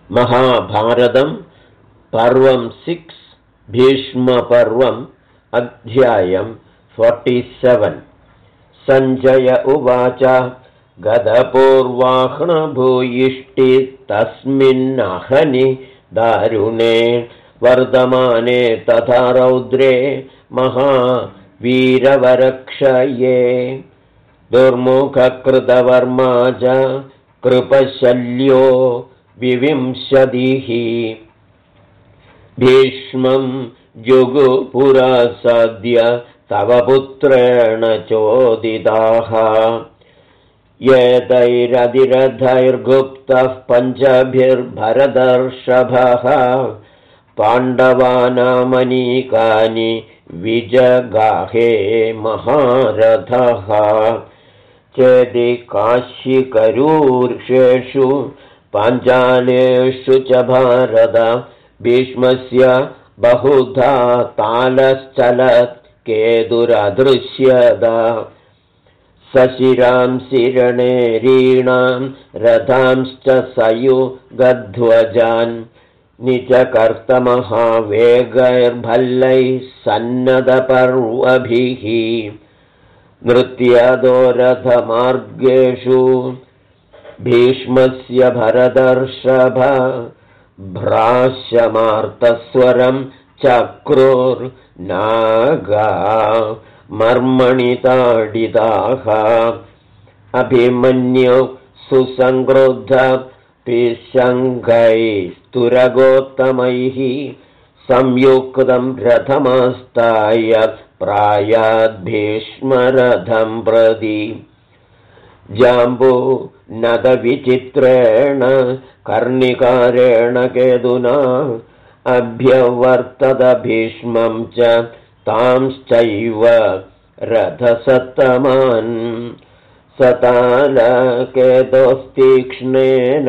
महाभारतं पर्वं 6 भीष्मपर्वम् अध्यायं 47 सञ्जय उवाच गतपूर्वाह्णभूयिष्टि तस्मिन्नहनि दारुणे वर्धमाने तथा रौद्रे महावीरवरक्षये दुर्मुखकृतवर्मा च कृपशल्यो विविंशतिः भीष्मं जुगुपुरा सद्य तव पुत्रेण चोदिताः एतैरधिरथैर्गुप्तः पञ्चभिर्भरतर्षभः पाण्डवानामनीकानि विजगाहे महारथः चेदि काशिकरूर्षेषु पाञ्चालेषु च भारत भीष्मस्य बहुधा तालश्चलत् केतुरदृश्यत सशिरांसि रणेरीणां रथांश्च सयुगध्वजान् निजकर्तमहावेगैर्भल्लैः सन्नदपर्वभिः नृत्यदो रथमार्गेषु भीष्मस्य भरतर्षभ भ्राश्यमार्तस्वरं चक्रुर्नागा मर्मणिताडिताः अभिमन्यु सुसंक्रुद्धपिशङ्गैस्तुरगोत्तमैः संयुक्तं रथमास्ताय प्रायाद्भीष्मरथं प्रति जाम्बूनदविचित्रेण कर्णिकारेण केतुना अभ्यवर्तत भीष्मं च तांश्चैव रथसत्तमान् सतालकेतोस्तीक्ष्णेन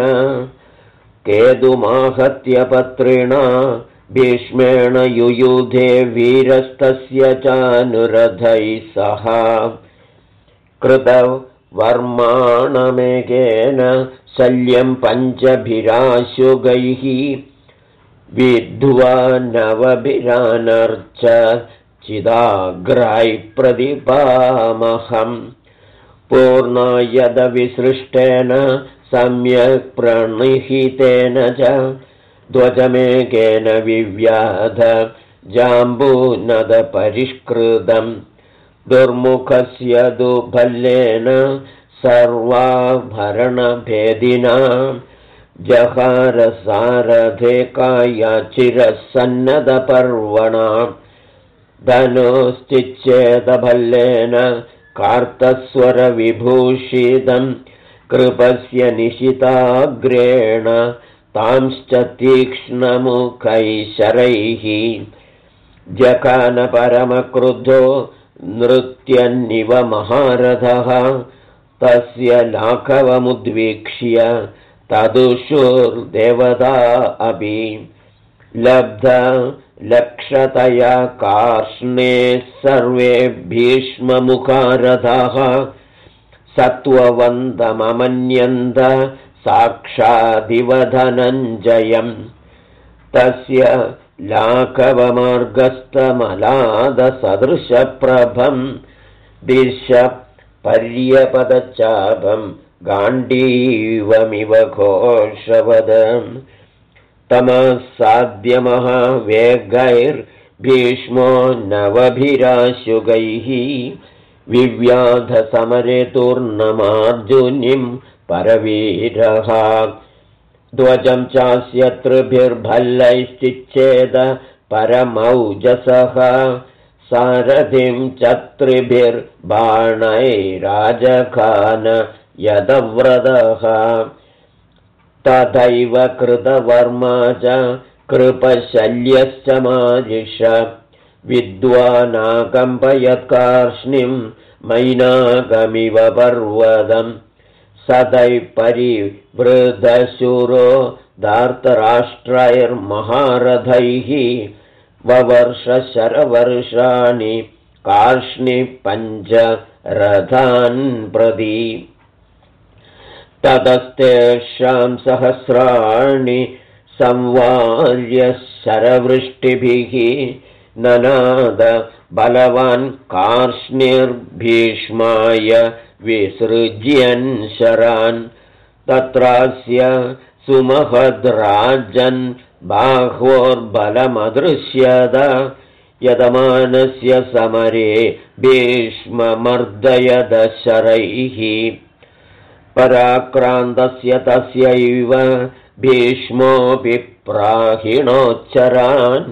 केतुमाहत्य पत्रिणा भीष्मेण युयुधे वीरस्तस्य चानुरथैः सह कृतवर्माणमेकेन शल्यं पञ्चभिराशुगैः विद्ध्वा नवभिरानर्च चिदाग्राय प्रतिपामहम् पूर्णायदविसृष्टेन सम्यक् प्रणिहितेन च ध्वजमेकेन विव्याध जाम्बूनदपरिष्कृतं दुर्मुखस्य दुभल्लेन सर्वाभरणभेदिना जहारसारथे कायाचिरसन्नदपर्वणा धनुश्चिच्छेदभल्लेन कार्तस्वरविभूषितं कृपस्य निशिताग्रेण तांश्च तीक्ष्णमुखैः जखानपरमक्रुद्धो नृत्यन्निव महारथः तस्य लाघवमुद्वीक्ष्य तदुषुर्देवता अपि लब्ध लक्षतया कार्ष्णे सर्वे भीष्ममुखारथः सत्त्ववन्तममन्यन्त साक्षादिव धनञ्जयम् तस्य लाघवमार्गस्थमलादसदृशप्रभं दिशपर्यपदचापं गाण्डीवमिव घोषवद तमसाद्यमहावेगैर्भीष्मो नवभिराशुगैः विव्याधसमरे तूर्णमार्जुनीं परवीरः ध्वजं चास्य त्रिभिर्भल्लैश्चिच्छेद परमौजसः सारथिं च त्रिभिर्बाणैराजखान यदव्रतः तथैव कृतवर्मा च कृपशल्यश्च मारिष विद्वानाकम्पयत्कार्ष्णिं मैनाकमिव पर्वतम् सदै परिवृद्धशूरो धार्तराष्ट्रैर्महारथैः ववर्षशरवर्षाणि कार्ष्णिपञ्च रथान् प्रति ततस्तेषां सहस्राणि संवार्य शरवृष्टिभिः ननाद बलवान् कार्ष्णिर्भीष्माय विसृज्यन् शरान् तत्रास्य सुमहद्राजन् बाह्वोर्बलमदृश्यत यतमानस्य समरे भीष्ममर्दयद शरैः पराक्रान्तस्य तस्यैव भीष्मोऽपि प्राहिणोच्चरान्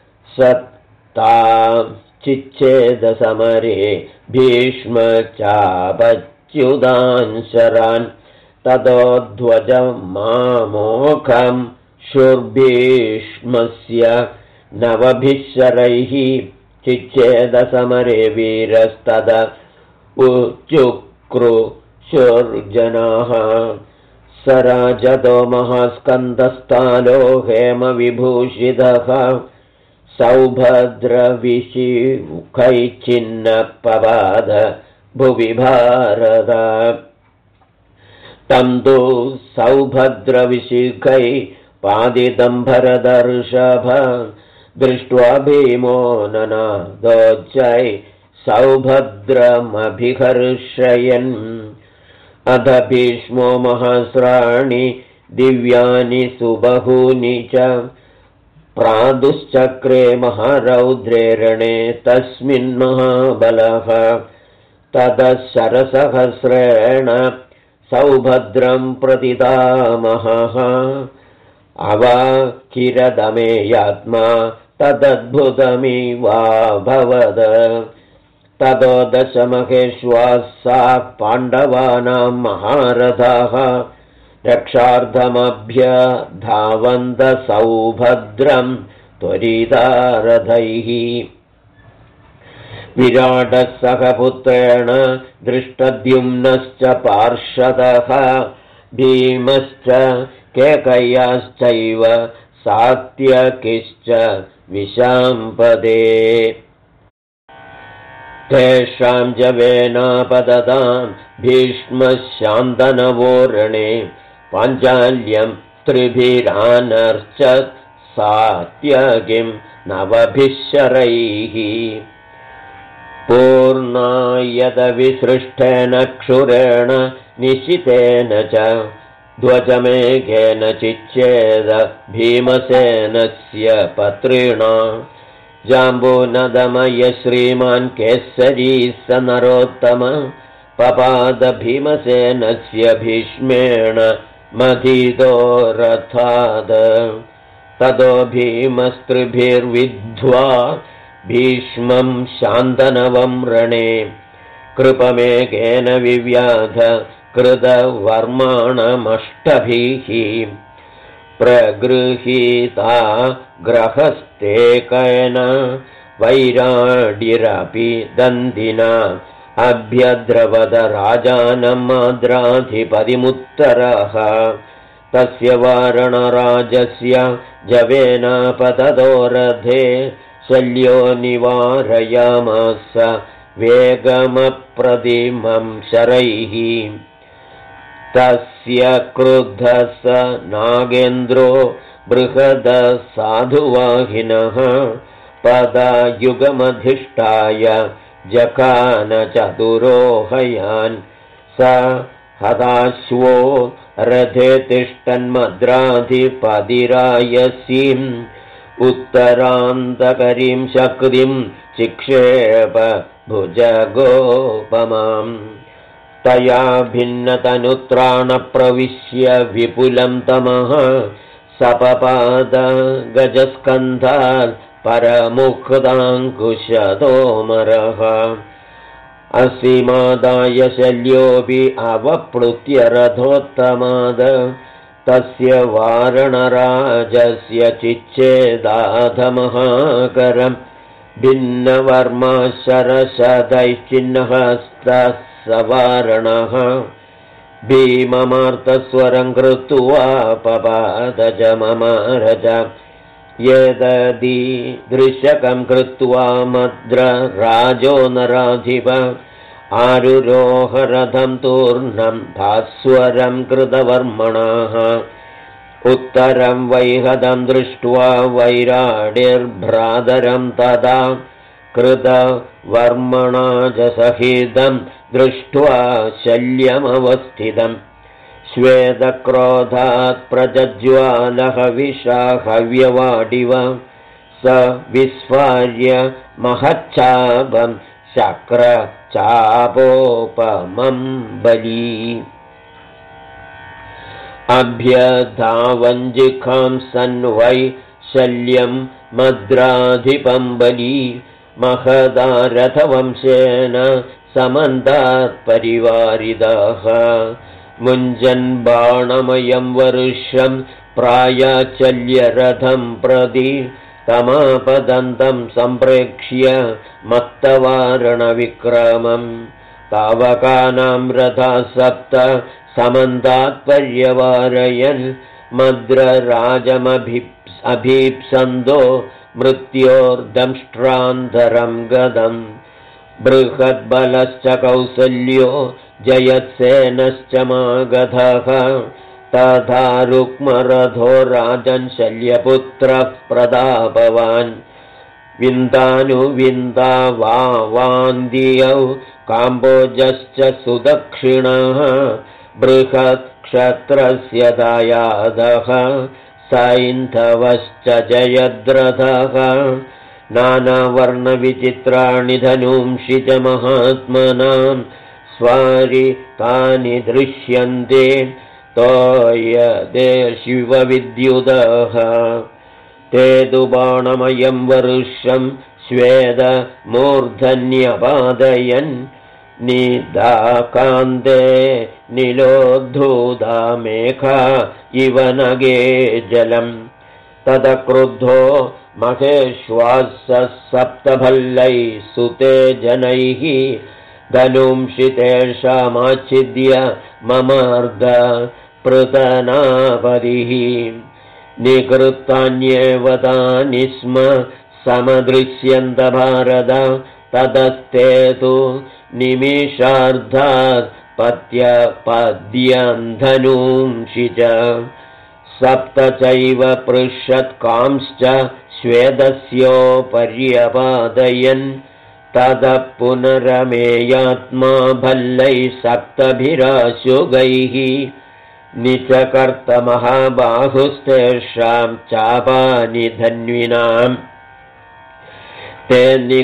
सत्तां चिच्छेदसमरे भीष्म चापच्युतान् शरान् ततोध्वजमामोघं शूर्भीष्मस्य नवभिः शरैः चिच्छेदसमरे वीरस्तद उच्चुक्रुशुर्जनाः स राजतो महास्कन्दस्थालो हेमविभूषितः सौभद्रविशिखैच्छिन्नपपाद भुवि भारत तं तु सौभद्रविशिखै पादितं भरतर्षभ दृष्ट्वा भीमो ननादोच्चै सौभद्रमभिहर्षयन् अथ भीष्मो महस्राणि दिव्यानि सुबहूनि च प्रादुश्चक्रे महारौद्रे रणे तस्मिन् महाबलः ततः शरसहस्रेण सौभद्रं प्रतिदामहः अवाकिरदमेयात्मा तदद्भुतमिवाभवद ततो दशमहेश्वासाः पाण्डवानां महारथाः रक्षार्थमभ्यधावन्त सौभद्रं त्वरितारथैः विराटः सह पुत्रेण दृष्टद्युम्नश्च पार्षदः भीमश्च केकय्याश्चैव सात्यकिश्च विशाम्पदे तेषां जवेनापदतां भीष्मशान्तनवोरणे पाञ्चाल्यं त्रिभिरानर्च सात्यकिं नवभिः शरैः पूर्णायतविसृष्टेन क्षुरेण निशितेन च ध्वजमेघेन चिच्छेद भीमसेनस्य पत्रिणा जाम्बूनदमय श्रीमान् केसरी स नरोत्तम पपाद भीमसेनस्य भीष्मेण मथितो रथाद ततो भीमस्त्रिभिर्विद्ध्वा भीष्मं शान्तनवं रणे कृपमेघेन विव्याध कृतवर्माणमष्टभिः प्रगृहीता ग्रहस्तेकेन वैराडिरपि दन्दिना अभ्यद्रवद राजानमाद्राधिपतिमुत्तरः तस्य वारणराजस्य जवेनापततो रथे शल्यो निवारयामास वेगमप्रतिमं शरैः तस्य क्रुद्धः स नागेन्द्रो बृहदसाधुवाहिनः पदायुगमधिष्ठाय जखान चतुरोहयान् स हताश्वो रथे तिष्ठन्मद्राधिपतिरायसीम् उत्तरान्तकरीं शक्तिं चिक्षेप भुजगोपमाम् तया भिन्नतनुत्राणप्रविश्य विपुलं तमः सपपाद गजस्कन्धात् परमुक्ताङ्कुशतोमरः असीमादाय शल्योऽपि अवप्लुत्य रथोत्तमाद तस्य वारणराजस्य चिच्छेदाधमहाकरं भिन्नवर्मा शरशदैश्चिह्नहस्तः सवारणः भीममार्तस्वरं कृत्वा पपादजममारज यदीदृशकं कृत्वा मद्रराजो नराधिप आरुरोह रथं तूर्णं भास्वरं कृतवर्मणः उत्तरं वैहदं दृष्ट्वा वैराडिर्भ्रातरं तदा कृतवर्मणा च सहितं दृष्ट्वा शल्यमवस्थितम् श्वेतक्रोधात् प्रज्ज्वालः विषाहव्यवाडिव स विस्फार्य महच्छापं शक्रचापोपमं बली अभ्यधावञ्जिखांसन् वै शल्यं मद्राधिपं बली महदारथवंशेन समन्तात् परिवारितः मुञ्जन् बाणमयं वर्षं प्रायाचल्यरथं प्रति तमापदन्तं सम्प्रेक्ष्य मत्तवारणविक्रमं तावकानां रथा सप्त समन्तात् पर्यवारयन् मद्रराजमभीप्सन्दो मृत्योर्दंष्ट्रान्तरं गदम् बृहद्बलश्च कौसल्यो जयत्सेनश्च मागधः तथा रुक्मरथो राजन् शल्यपुत्रः प्रतापवान् विन्दानुविन्दावान्दियौ काम्बोजश्च सुदक्षिणः बृहत्क्षत्रस्य दायादः सैन्धवश्च जयद्रथः नानावर्णविचित्राणि धनूंषि च महात्मनां स्वारितानि दृश्यन्ते तोयदे शिवविद्युतः ते तु बाणमयं वर्षं स्वेदमूर्धन्यपादयन् निदाकान्ते निलोद्धूता मेघा इव नगे जलम् ततक्रुद्धो महेश्वासः सप्तभल्लैः सुते जनैः धनुंषि तेषामाच्छिद्य ममार्ध पृतनापदिः निकृतान्येव तानि स्म समदृश्यन्त भारत ततस्ते तु निमिषार्धात् पद्यन्धनूंषि च सप्त चैव पृषत्कांश्च स्वेदस्योपर्यपादयन् ततः पुनरमेयात्मा भल्लैः सप्तभिराशुगैः निचकर्तमहाबाहुस्तेषां चापानि धन्विनाम् ते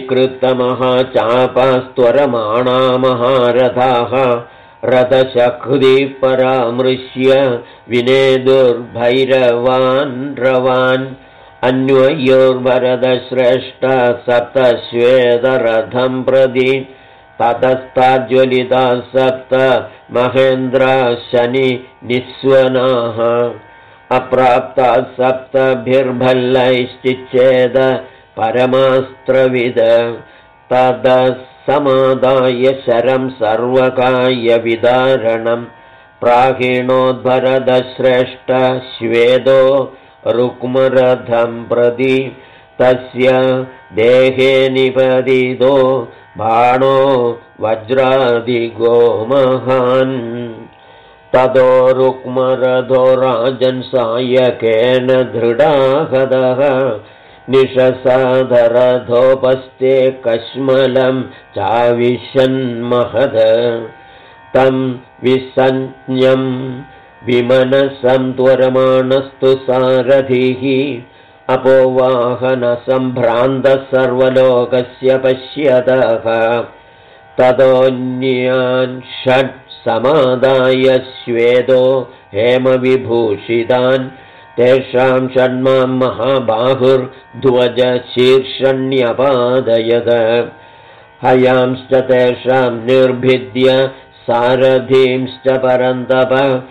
निकृतमहाचापास्त्वरमाणा महारथाः रथशक्तिः परामृश्य विनेदुर्भैरवान् रवान् अन्वयोर्भरतश्रेष्ठ सप्तश्वेतरथं प्रति ततस्ताज्ज्वलिताः सप्त महेन्द्रा शनि निस्वनाः अप्राप्ताः सप्तभिर्भल्लैश्चिच्छेद परमास्त्रविद ततः समादाय शरं सर्वकायविदारणं प्राहीणोद्भरतश्रेष्ठ श्वेदो रुक्मरथं प्रति तस्य देहे निपतितो बाणो वज्रादिगो महान् ततो रुक्मरथो राजन् सायकेन दृढाहतः निशसाधरथोपस्थे कश्मलं चाविशन्महद तं विसञ्ज्ञं विमनसं त्वरमाणस्तु सारथिः अपोवाहनसम्भ्रान्तः सर्वलोकस्य पश्यतः ततोऽन्यान् षट् समादाय श्वेदो हेमविभूषितान् तेषां षण्मां महाबाहुर्ध्वजशीर्षण्यपादयद हयांश्च तेषां निर्भिद्य सारथींश्च परन्तप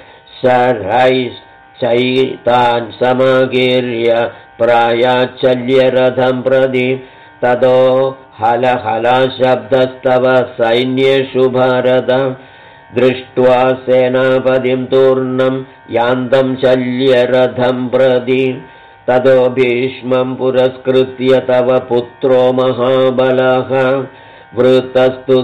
शरैश्चैतान् समाकीर्य प्रायाचल्यरथं प्रति ततो हलहलाशब्दस्तव सैन्येषु भारत दृष्ट्वा सेनापतिं तूर्णं यान्तं शल्यरथं प्रति ततो भीष्मं पुरस्कृत्य तव पुत्रो महाबलः वृतस्तु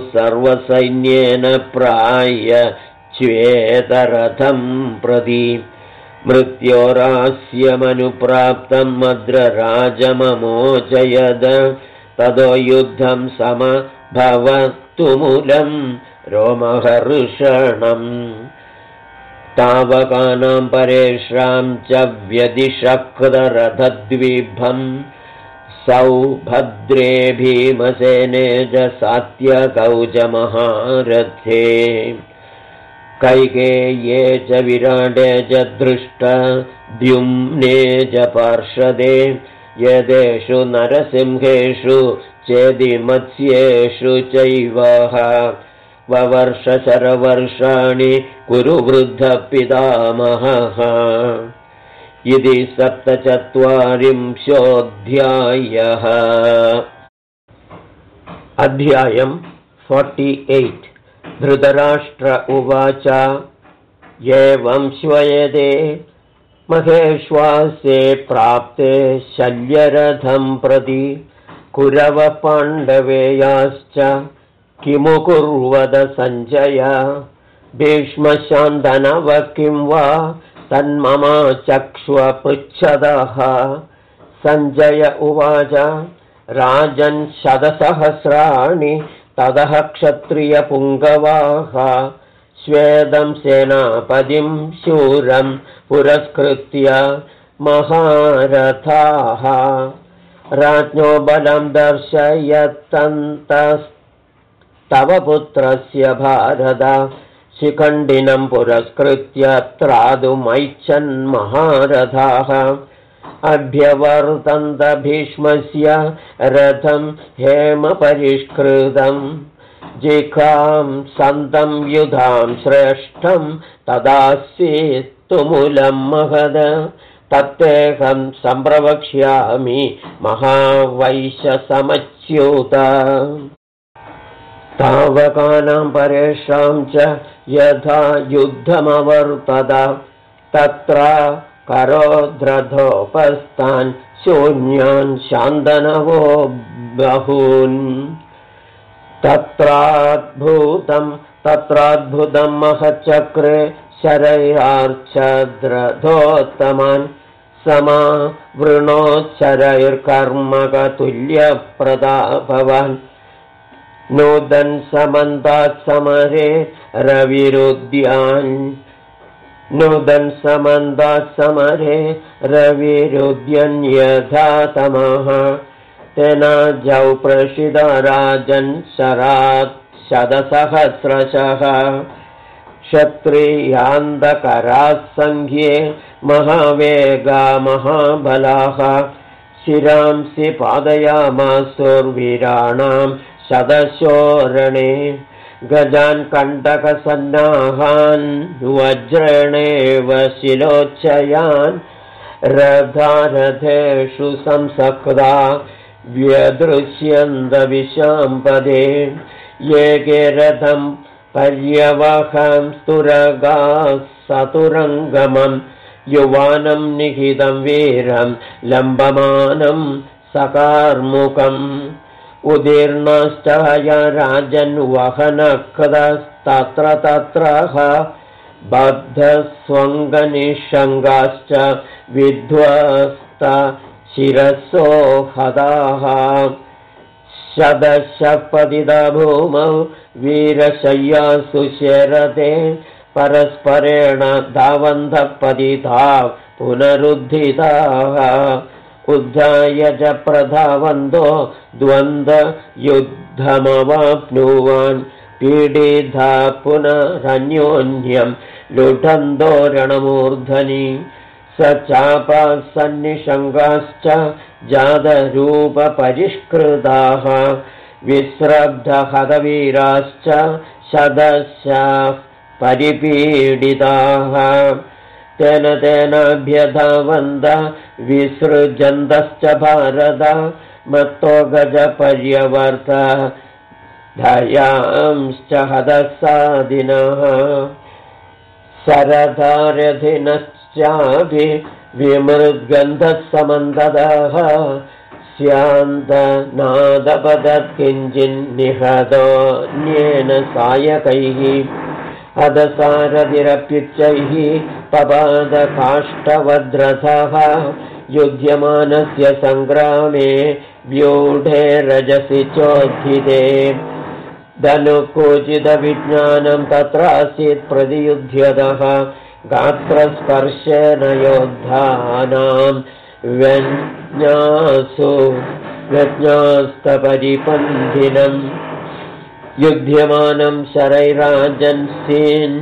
सर्वसैन्येन प्राय च्वेतरथं प्रति मृत्योरास्यमनुप्राप्तं मद्रराजममोचयद ततो युद्धं समभवत्तुमुलं रोमहर्षणम् तावकानां परेषां च व्यदिशक्ररथद्विभं सौभद्रे भीमसेने च सात्यकौ च महारथे कैकेय्ये च विराटे च धृष्टद्युम्ने च पार्षदे यदेषु नरसिंहेषु चेदिमत्स्येषु चैव ववर्षशरवर्षाणि कुरु वृद्धपितामहः इति 47 अध्यायम् 48 धृतराष्ट्र उवाच एवं श्वयते महेश्वासे प्राप्ते शल्यरथं प्रति कुरवपाण्डवेयाश्च किमु कुर्वद सञ्जय भीष्मशान्तनव किं वा तन्मम चक्ष्वपृच्छदः सञ्जय उवाच राजन् 100 ततः क्षत्रियपुङ्गवाः स्वेदं सेनापतिं शूरं पुरस्कृत्य महारथाः राज्ञो बलं दर्शयन्तस्तव पुत्रस्य भारत शिखण्डिनं पुरस्कृत्य त्रातुमैच्छन् महारथाः अभ्यवर्तन्त भीष्मस्य रथं हेमपरिष्कृतं जिघां सन्तं युधां श्रेष्ठं तदासीत्तुमुलं महद तत्तेऽहं सम्प्रवक्ष्यामि महावैश्यसमच्युत तावकानां परेषां च यथा युद्धमवर्तत तत्र करोद्रथोपस्तान् शून्यान् शान्तनवो बहून् तत्राद्भुतं महच्चक्रे शरैरार्चद्रथोत्तमान् समावृणोच्चरैर्कर्मकतुल्यप्रतापवान् नूदन् समन्तात् समरे रविरुद्यन् यथा तमः तेनाजौ प्रशिदा राजन् शरात् 100 क्षत्रियान्धकराः सङ्ख्ये महावेगा महाबलाः शिरांसि पादयामासुर्वीराणां 100 रणे गजान् कण्टकसन्नाहान् वज्रणेव शिलोच्चयान् रथारथेषु संसक्ता व्यदृश्यन्तविशाम्पदे येके रथं पर्यवहं स्तुरगाः सतुरङ्गमं युवानं निहितं वीरं लम्बमानं सकार्मुकम् उदीर्णश्च राजन् वहनकृतस्तत्र तत्रः बद्धस्वङ्गनिषङ्गाश्च विध्वस्त शिरसो हताः 100 पतिता भूमौ वीरशय्यासु शरते परस्परेण धावन्तः पतिता पुनरुद्धिताः उद्धाय च प्रधावन्तो द्वन्द्वयुद्धमवाप्नुवान् पीडिता पुनरन्योन्यं लुठन्तो रणमूर्धनि स चापाः सन्निषङ्गाश्च जातरूपपरिष्कृताः विस्रब्धहतवीराश्च 100 परिपीडिताः तेनाभ्यधावन्त विसृजन्तश्च भारत मत्तो गजपर्यवर्त धयांश्च हतसादिनः सरदारथिनश्चापि विमृद्गन्धः समन्ततः स्यान्तनादपतत् किञ्चिन्निहतोऽन्येन सायकैः हतसारथिरप्युच्चैः पपादकाष्ठवद्रथः युध्यमानस्य सङ्ग्रामे व्यूढे रजसि चोत्थिते धनुकोचिदविज्ञानं तत्रासीत् प्रतियुध्यतः गात्रस्पर्शेन योद्धानां व्यज्ञास्तपरिपन्थिनम् युध्यमानं शरैराजन्सीन्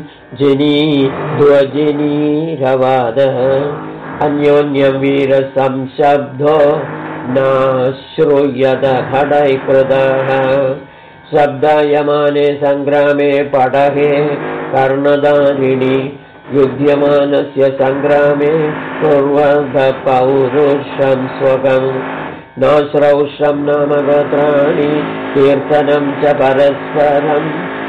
जिनीध्वजिनीरवादः अन्योन्यं वीरसंशब्दो नाश्रूयत खडैकृतः शब्दायमाने सङ्ग्रामे पडहे कर्णधारिणि युध्यमानस्य सङ्ग्रामे कुर्वन्त पौरुषं स्वकम् नाश्रौषं नाम गोत्राणि कीर्तनं च परस्परं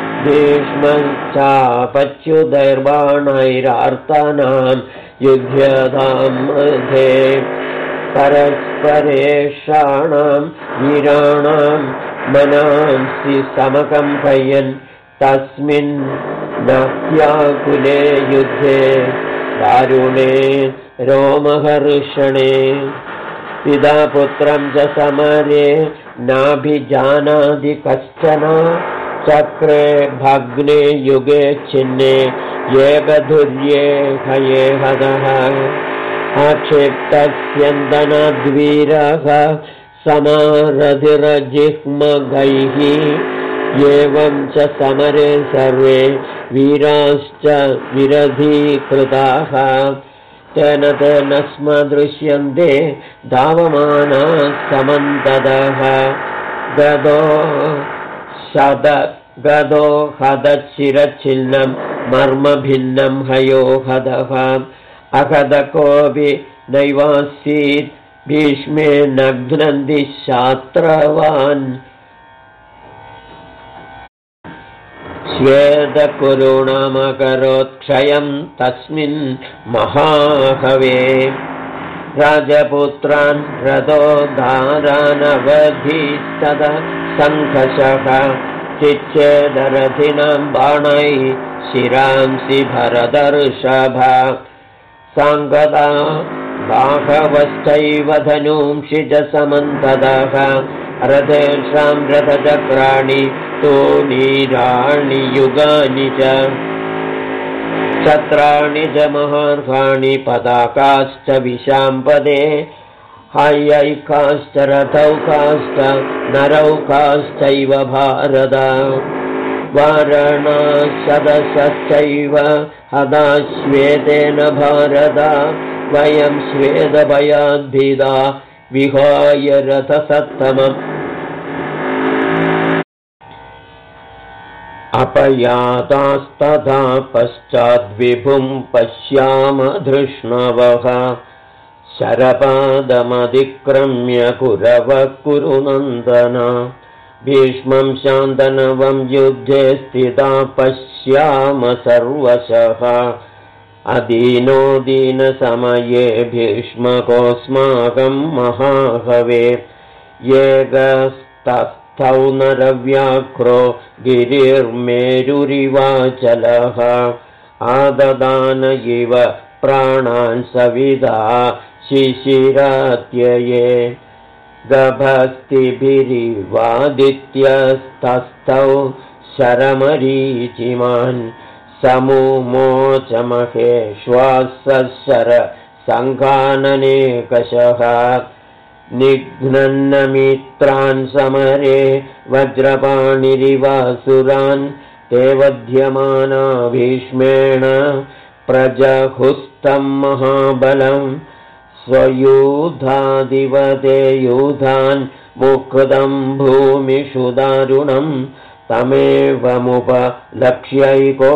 भीष्मश्चापच्युतैर्बाणैरार्तानां युध्यतां मध्ये परस्परेषाणां वीराणां मनांसि समकम्पयन् तस्मिन् नव्याकुले युद्धे दारुणे रोमहर्षणे पिता पुत्रं च समरे नाभिजानाति कश्चन चक्रे भग्ने युगे छिन्ने एकधुर्ये हये हदः आक्षिप्तस्यन्दनद्वीरः समारधिरजिह्मगैः एवं च समरे सर्वे वीराश्च विरधीकृताः तेन तेन स्म दृश्यन्ते धावमानाः समन्ततः गदो हदशिरच्छिन्नं मर्मभिन्नं हयो हदः अहदकोऽपि नैवासीत् भीष्मे नघ्नन्ति शात्रवान् स्वेदकुरुणमकरोत्क्षयं तस्मिन् महाहवे राजपुत्रान् रथोद्धारानवधीस्तदा सङ्घर्षः चिच्छेदरथिनां बाणैः शिरांसि भरतर्षभा साङ्गदा बाहवश्चैव धनूंषि च समन्ततः रथेषां रथचक्राणि तूणीराणि युगानि च छत्राणि च महार्घाणि पताकाश्च विशाम्पदे हयैकाश्च रथौकाश्च नरौकाश्चैव भारत वारणासदशश्चैव हदाश्वेतेन भारत वयं स्वेदभयाद्भिदा विहाय रथसत्तमम् अपयातास्तथा पश्चाद्विभुं पश्याम धृष्णवः शरपादमतिक्रम्य कुरवः कुरुनन्दन भीष्मं शान्तनवं युद्धे स्थिता पश्याम सर्वशः अदीनो दीनसमये भीष्मकोऽस्माकं महाहवे एकस्तस्थौ नरव्याघ्रो गिरिर्मेरुरिवाचलः आददान इव प्राणान् सविदा शिशिरात्यये गभस्तिभिरिवादित्यस्तस्थौ शरमरीचिमान् समुमोच महेश्वासशर सङ्घाननेकशः निघ्नन्नमित्रान् समरे वज्रपाणिरिवासुरान् ते वध्यमाना भीष्मेण प्रजहुस्तं महाबलं स्वयूधादिवते यूधान् मुक्तं भूमिषु दारुणं तमेवमुपलक्ष्यैको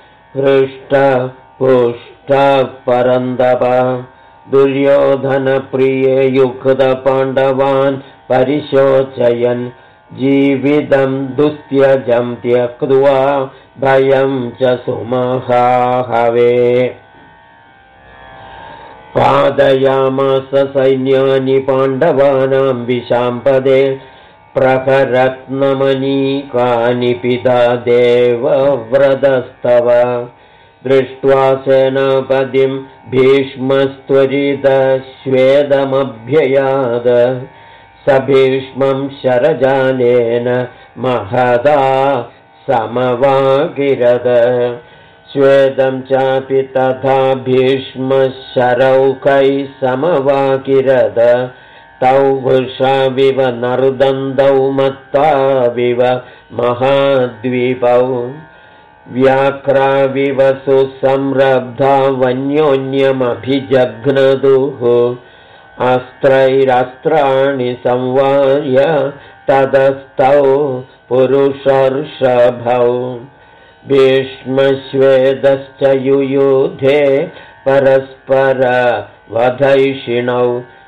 हृष्टपुष्टः परन्दप दुर्योधनप्रिये युक्तपाण्डवान् परिशोचयन् जीवितं दुस्त्यजं त्यक्त्वा भयं च सुमहाहवे पादयामास सैन्यानि पाण्डवानां विशाम्पदे प्रहरत्नमनीकानि पिता देवव्रतस्तव दृष्ट्वा सेनापतिं भीष्मस्त्वरितश्वेदमभ्ययाद स भीष्मं शरजालेन महदा समवाकिरद स्वेदं चापि तथा भीष्मशरौकैः समवाकिरद तौ वृषाविव नर्दन्दौ मत्ताविव महाद्वीपौ व्याघ्राविव सुसंरब्धा वन्योन्यमभिजघ्नदुः अस्त्रैरस्त्राणि संवार्य ततस्तौ पुरुषर्षभौ भीष्मश्वेदश्च युयुधे परस्परवधैषिणौ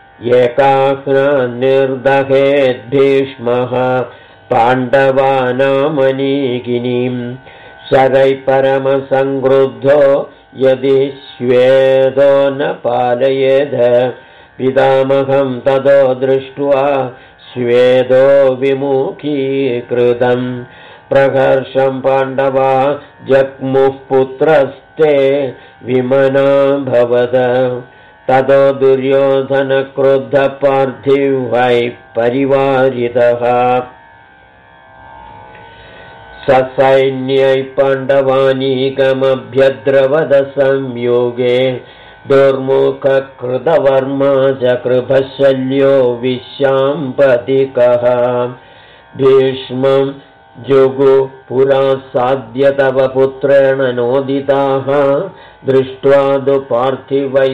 एकाग्निर्दहेद्भीष्मः पाण्डवानामनीकिनीं शरैः परमसंक्रुद्धो यदि श्वेदो न पालयेद पितामहं ततो दृष्ट्वा श्वेदो विमुखीकृतं प्रहर्षं पाण्डवा जग्मुः पुत्रस्ते विमनाभवद ततो दुर्योधनक्रुद्धपार्थिवैः परिवारितः ससैन्यैः पाण्डवानीकमभ्यद्रवद संयोगे दुर्मुखकृतवर्मा च कृपशल्यो विश्याम्पतिकः भीष्मं जुगुपुरा साद्य तव पुत्रेण नोदिताः दृष्ट्वा तु पार्थिवैः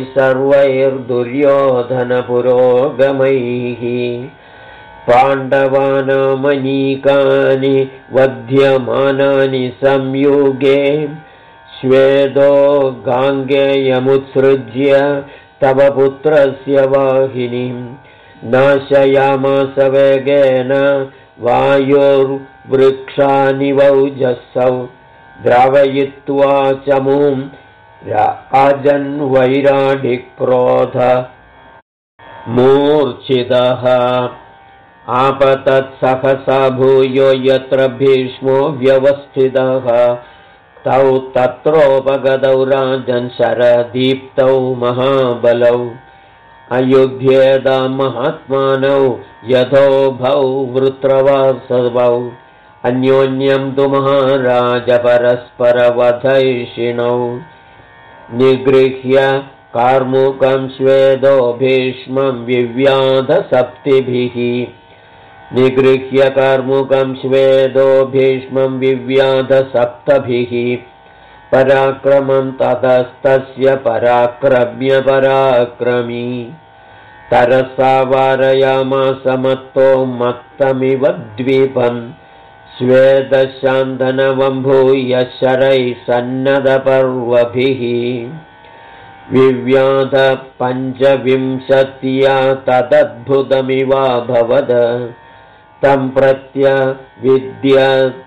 सर्वैर्दुर्योधनपुरोगमैः पाण्डवानामनीकानि वध्यमानानि संयुगे श्वेदो गाङ्गेयमुत्सृज्य तव पुत्रस्य वाहिनीं नाशयामास वेगेन वायुर्वृक्षानिवौजसौ द्रावयित्वा चमूं राजन्वैराडिक्रोध मूर्च्छितः आपतत्सहसा भूयो यत्र भीष्मो व्यवस्थितः तौ तत्रोपगतौ राजन् शरदीप्तौ महाबलौ अयुध्येद महात्मानौ यथोभौ वृत्रवासवौ अन्योन्यं तु महाराज परस्परवधैषिणौ निगृह्य कार्मुकं श्वेदो भीष्मं विव्याध सप्तिभिः निगृह्य कार्मुकं श्वेदो भीष्मं विव्याध सप्तभिः पराक्रमं ततस्तस्य पराक्रम्य पराक्रमी तरसा वारयामास मत्तो मत्तमिव द्वीपं श्वेदशान्तनवं भूय शरैः सन्नदपर्वभिः विव्याध पञ्चविंशत्या तदद्भुतमिवाभवद तं प्रत्यविद्य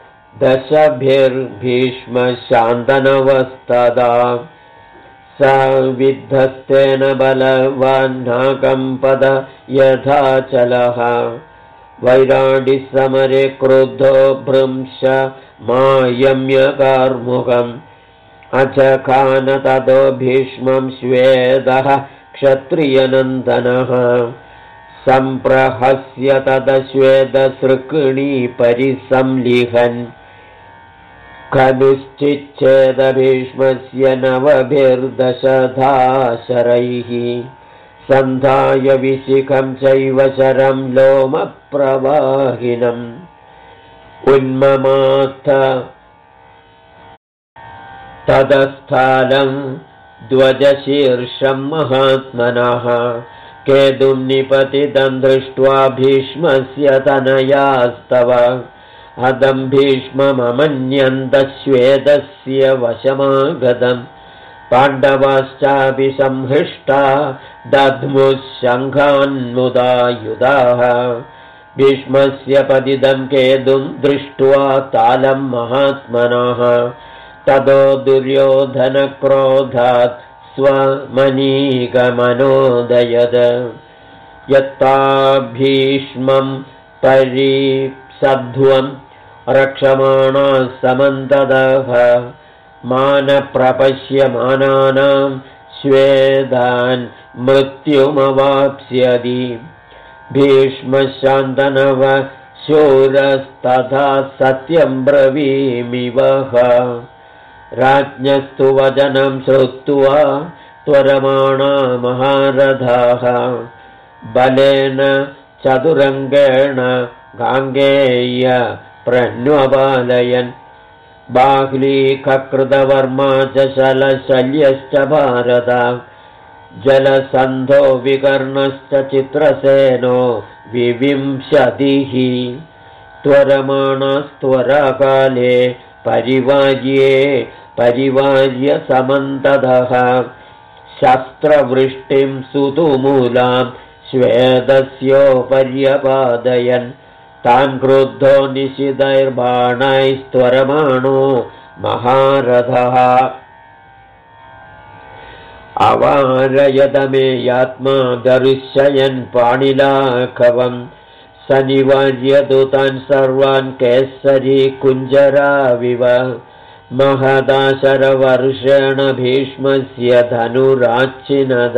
दशभिर्भीष्मशान्तनवस्तदा स विद्धस्तेन बलवान्नाकम्पद यथाचलः वैराडिसमरे क्रुद्धो भृंश मायम्यकार्मुकम् अचखान ततो भीष्मं श्वेदः क्षत्रियनन्दनः सम्प्रहस्य तदश्वेदसृक्णी परिसंलिहन् खलुश्चिच्छेद भीष्मस्य नवभिर्दशधा शरैः सन्धाय विशिखं चैव शरं लोमप्रवाहिनम् उन्ममाथ तदस्थालं ध्वजशीर्षं महात्मनः केतुं निपतितं दृष्ट्वा भीष्मस्य तनयास्तव हतं भीष्मममन्यन्तश्वेदस्य वशमागतम् पाण्डवाश्चापि संहृष्टा दध्मुः शङ्खान्मुदायुधाः भीष्मस्य पतितं केतुं दृष्ट्वा तालं महात्मनः ततो दुर्योधनक्रोधात् स्वमनीकमनोदयद यत्ता भीष्मं परिसध्वं रक्षमाणा समन्ततः मानप्रपश्यमानानां स्वेदान् मृत्युमवाप्स्यति भीष्मशान्तनव शूरस्तथा सत्यं ब्रवीमिवः राज्ञस्तु वचनं श्रुत्वा त्वरमाणा महारथाः बलेन चतुरङ्गेण गाङ्गेय प्रन्वपालयन् बाह्लीककृतवर्मा च शलशल्यश्च भारत जलसन्धो विकर्णश्च चित्रसेनो विविंशतिः त्वरमाणस्त्वरकाले परिवार्य समन्ततः शस्त्रवृष्टिं सुतुमूलां स्वेदस्योपर्यपादयन् तान् क्रुद्धो निशितैर्बाणैस्त्वरमाणो महारथः अवारयदमेयात्मा दर्शयन् पाणिलाघवम् स निवार्यतु तान् सर्वान् केसरी कुञ्जराविव महदाशरवर्षेण भीष्मस्य धनुराच्छिनद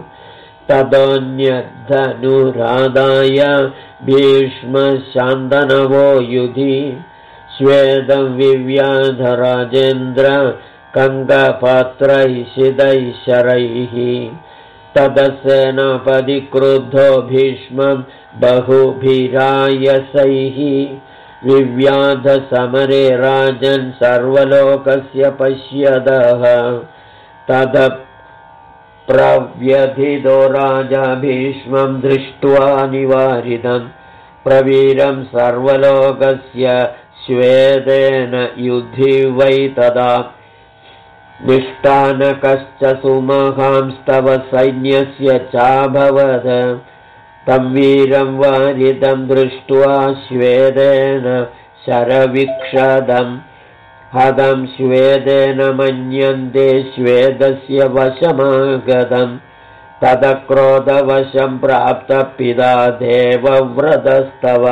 तदोऽन्यद्धनुरादाय भीष्मशान्तनवो युधि श्वेदं विव्याधराजेन्द्र कङ्कपात्रैः शिदैः शरैः तदसेनापदि क्रुद्धो भीष्मं बहुभिरायसैः विव्याधसमरे राजन् सर्वलोकस्य पश्यदः तद प्रव्यथितो राजा भीष्मं दृष्ट्वा निवारितं प्रवीरं सर्वलोकस्य श्वेदेन युधि वै तदा निष्ठानकश्च सुमहांस्तव सैन्यस्य चाभवद तं वीरं वारितं दृष्ट्वा श्वेदेन शरविक्षदम् हदं श्वेदेन मन्यन्ते श्वेदस्य वशमागतम् तदक्रोधवशं प्राप्त पिता देवव्रतस्तव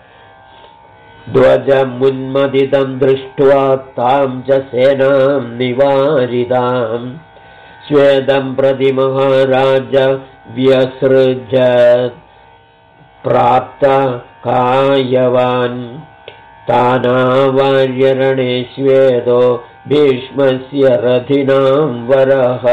ध्वजमुन्मदितं दृष्ट्वा तां च सेनां निवारिताम् श्वेदं प्रति महाराज व्यसृजत् प्राप्त कायवान् तानावार्यरणे श्वेदो भीष्मस्य रथिनां वरः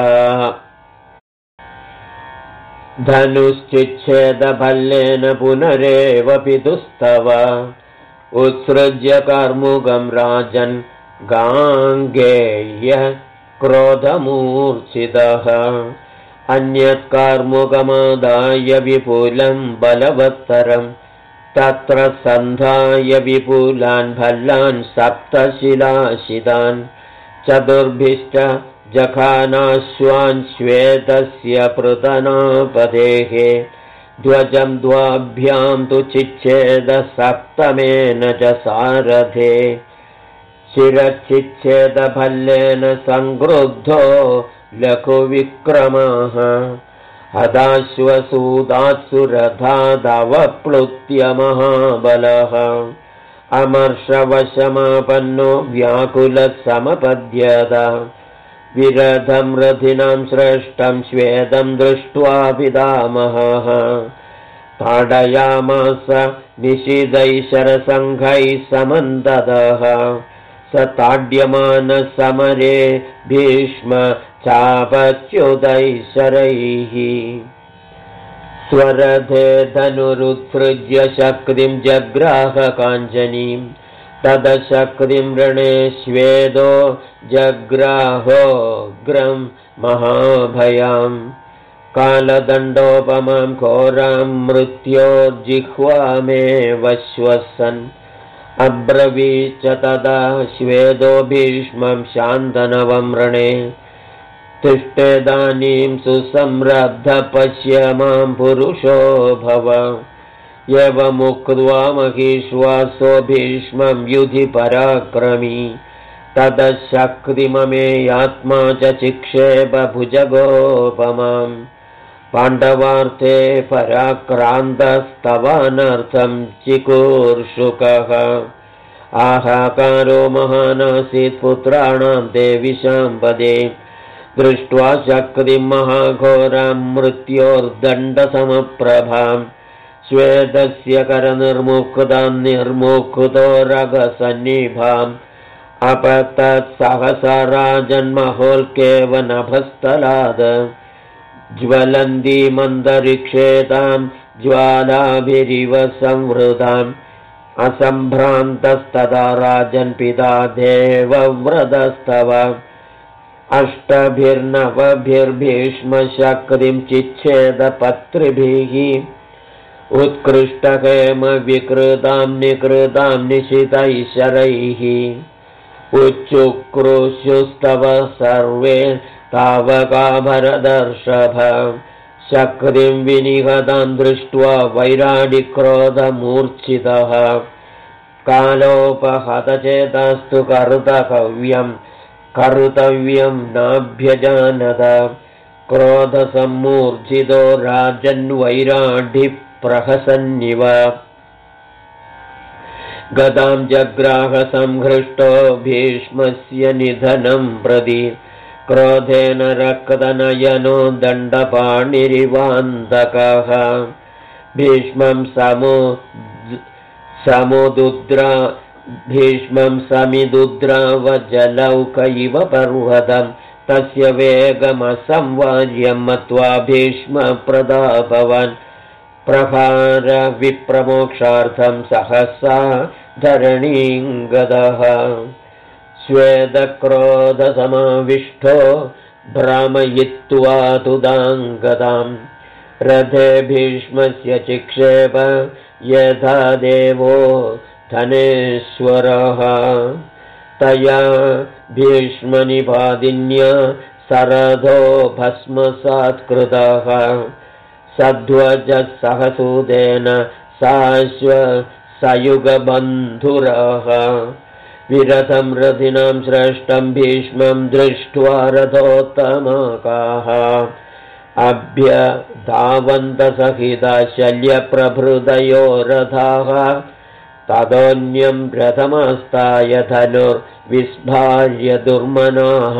धनुश्चिच्छेदभल्लेन पुनरेव पितुस्तव उत्सृज्य कार्मुकं राजन् गाङ्गेय क्रोधमूर्छितः अन्यत् कार्मुकमादाय विपुलं बलवत्तरं तत्र सन्धाय विपुलान् भल्लान् सप्तशिलाशितान् चतुर्भिश्च जघानाश्वान् श्वेतस्य पृतनापदेः ध्वजं द्वाभ्यां तु चिच्छेद सप्तमेन च सारथे शिरश्चिच्छेदभल्लेन संक्रुद्धो लघुविक्रमः हदाश्वसूदात्सुरथादवप्लुत्य महाबलः अमर्षवशमापन्नो व्याकुलसमपद्यत विरधं रथिनां श्रेष्ठं श्वेदं दृष्ट्वा पितामहः ताडयामास निशितैः शरसङ्घैः समन्ततः स ताड्यमानः समरे भीष्म चापच्युतैः शरैः स्वरथे धनुरुत्सृज्य शक्तिं जग्राह काञ्चनीं तदशक्तिं रणे श्वेदो जग्राहोग्रं महाभयां कालदण्डोपमां घोरां मृत्योर्जिह्वामेव श्वसन् अब्रवीच्च तदा श्वेदो भीष्मं शान्तनवं रणे तिष्ठेदानीं सुसंरब्ध पश्य मां पुरुषो भव एवमुक्त्वा महिष्वासो भीष्मं युधि पराक्रमी तदशक्तिममेयात्मा च चिक्षेप भुजगोपमां पाण्डवार्थे पराक्रान्तस्तवानर्थं चिकूर्षुकः आहाकारो महानासीत् पुत्राणां देविशाम्पदे दृष्ट्वा शक्तिं महाघोरां मृत्योर्दण्डसमप्रभां श्वेतस्य करनिर्मुक्तां निर्मुक्तो रगसन्निभाम् अपतत्सहसा राजन्महोल्केव नभस्थलाद ज्वलन्ती मन्दरिक्षेतां ज्वालाभिरिव संवृताम् असम्भ्रान्तस्तदा राजन् पिता देवव्रतस्तव अष्टभिर्नवभिर्भीष्मशक्तिं चिच्छेदपत्रिभिः उत्कृष्टहेम विकृतां निकृतां निशितैः शरैः उच्चुक्रुशुस्तव सर्वे तावका भरदर्षभ शक्तिं विनिहतां दृष्ट्वा वैराडिक्रोधमूर्च्छितः कालोपहतचेतास्तु कर्तव्यं नाभ्यजानत क्रोधसम्मूर्च्छितो राजन्वैराढ्यप्रहसन्निव गदां जग्राहसंहृष्टो भीष्मस्य निधनं प्रति क्रोधेन रक्तनयनो दण्डपाणिरिवान्तकः भीष्मं समिदुद्रावजलौकैव पर्वतं तस्य वेगमसंवार्यं मत्वा भीष्मप्रदाभवन् प्रहार विप्रमोक्षार्थं सहसा धरणीं गदः श्वेतक्रोधसमाविष्टो भ्रामयित्वा तुदाङ्गदां रथे भीष्मस्य चिक्षेप यथा देवो धनेश्वरः तया भीष्मनिपादिन्या सरथो भस्मसात्कृतः सध्वजः सहसूदेन सयुगबन्धुरः विरथं रथिनां श्रेष्ठं भीष्मं दृष्ट्वा रथोत्तमाकाः अभ्यधावन्तसहिता शल्यप्रभृतयो रथाः तदोन्यं रथमास्ताय धनुर्विस्भार्य दुर्मनाः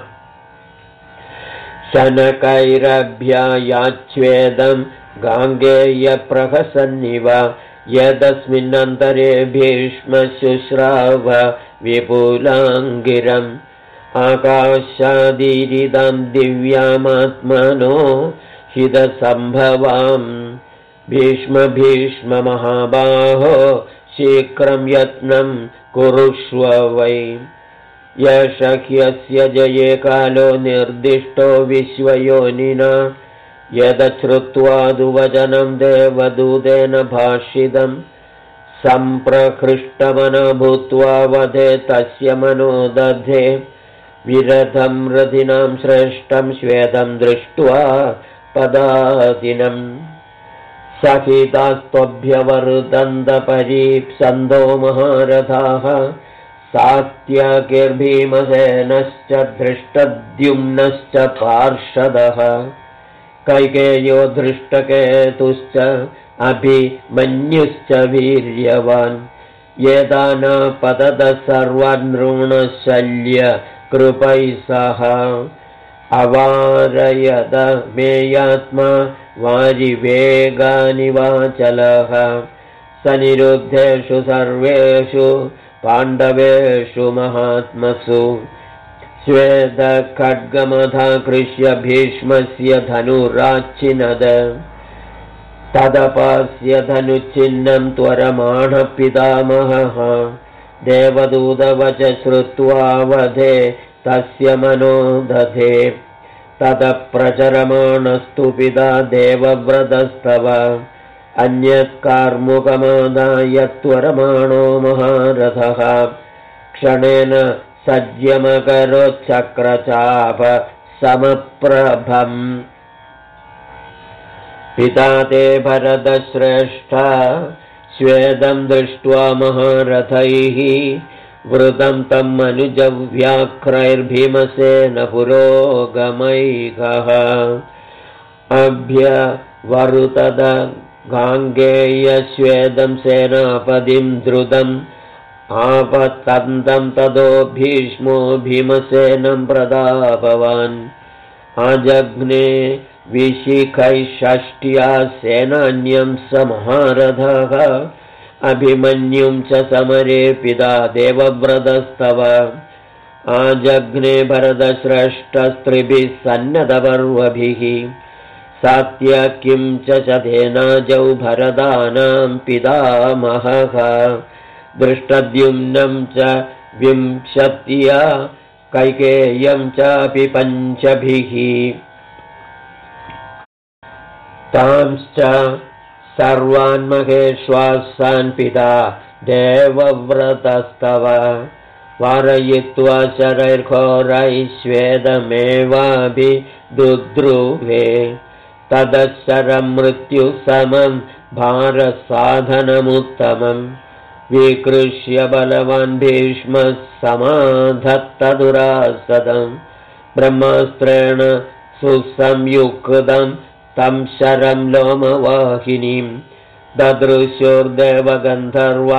शनकैरभ्यायाच्छ्वेदं गाङ्गेयप्रहसन्निव यदस्मिन्नन्तरे भीष्मशुश्राव विपुलाङ्गिरम् आकाशादीरिदां दिव्यामात्मनो हितसम्भवां भीष्म महाबाहो शीघ्रं यत्नं कुरुष्व वै यशह्यस्य जये कालो निर्दिष्टो विश्वयोनिना यदश्रुत्वादुवचनं देवदूतेन भाषितं सम्प्रहृष्टमनो भूत्वा वधे तस्य मनो दधे विरथं रथिनां श्रेष्ठं श्वेतं दृष्ट्वा पदातिनं सहितास्त्वभ्यवर्तन्तपरीप्सन्तो महारथाः सात्यकिर्भीमसेनश्च धृष्टद्युम्नश्च पार्षदः कैकेयो धृष्टकेतुश्च अभिमन्युश्च वीर्यवान् येदानापततः सर्वनृणशल्य कृपैः सह अवारयद मेयात्मा वारिवेगानिवाचलः सनिरुद्धेषु सर्वेषु पाण्डवेषु महात्मसु श्वेतखड्गमधाकृष्य भीष्मस्य धनुराच्छिनद तदपास्य धनुच्छिन्नं त्वरमाणः पितामहः देवदूतवच श्रुत्वा वधे तस्य मनो दधे ततः प्रचरमाणस्तु पिता देवव्रतस्तव अन्यत् कार्मुकमादाय त्वरमाणो महारथः क्षणेन सज्जमकरोच्चक्रचाप समप्रभम् पिता ते भरतश्रेष्ठ श्वेतं दृष्ट्वा महारथैः वृतं तम् अनुजव्याघ्रैर्भीमसेन पुरोगमैकः अभ्यवरुतद गाङ्गेयश्वेदं सेनापतिं द्रुतं आपतन्तं ततो भीष्मो भीमसेनं प्रदापवान् आजघ्ने विशिखैषष्ट्या सेनान्यं समहारथः अभिमन्युं च समरे पिता देवव्रतस्तव आजघ्ने भरतश्रेष्ठस्त्रिभिः सन्नतपर्वभिः सात्यकिं च तेनाजौ भरतानां पितामहः दृष्टद्युम्नं च विंशत्या कैकेयं चापि पञ्चभिः तांश्च सर्वान् महेश्वासान् पिता देवव्रतस्तव वारयित्वा शरैर्घोरैः श्वेदमेवाभिदुद्रुवे तदशरं मृत्युसमं भारसाधनमुत्तमं विकृष्य बलवान् भीष्मः समाधत्तदुरासदं ब्रह्मास्त्रेण सुसंयुक्तं तं शरं लोमवाहिनीं ददृशोर्देवगन्धर्वा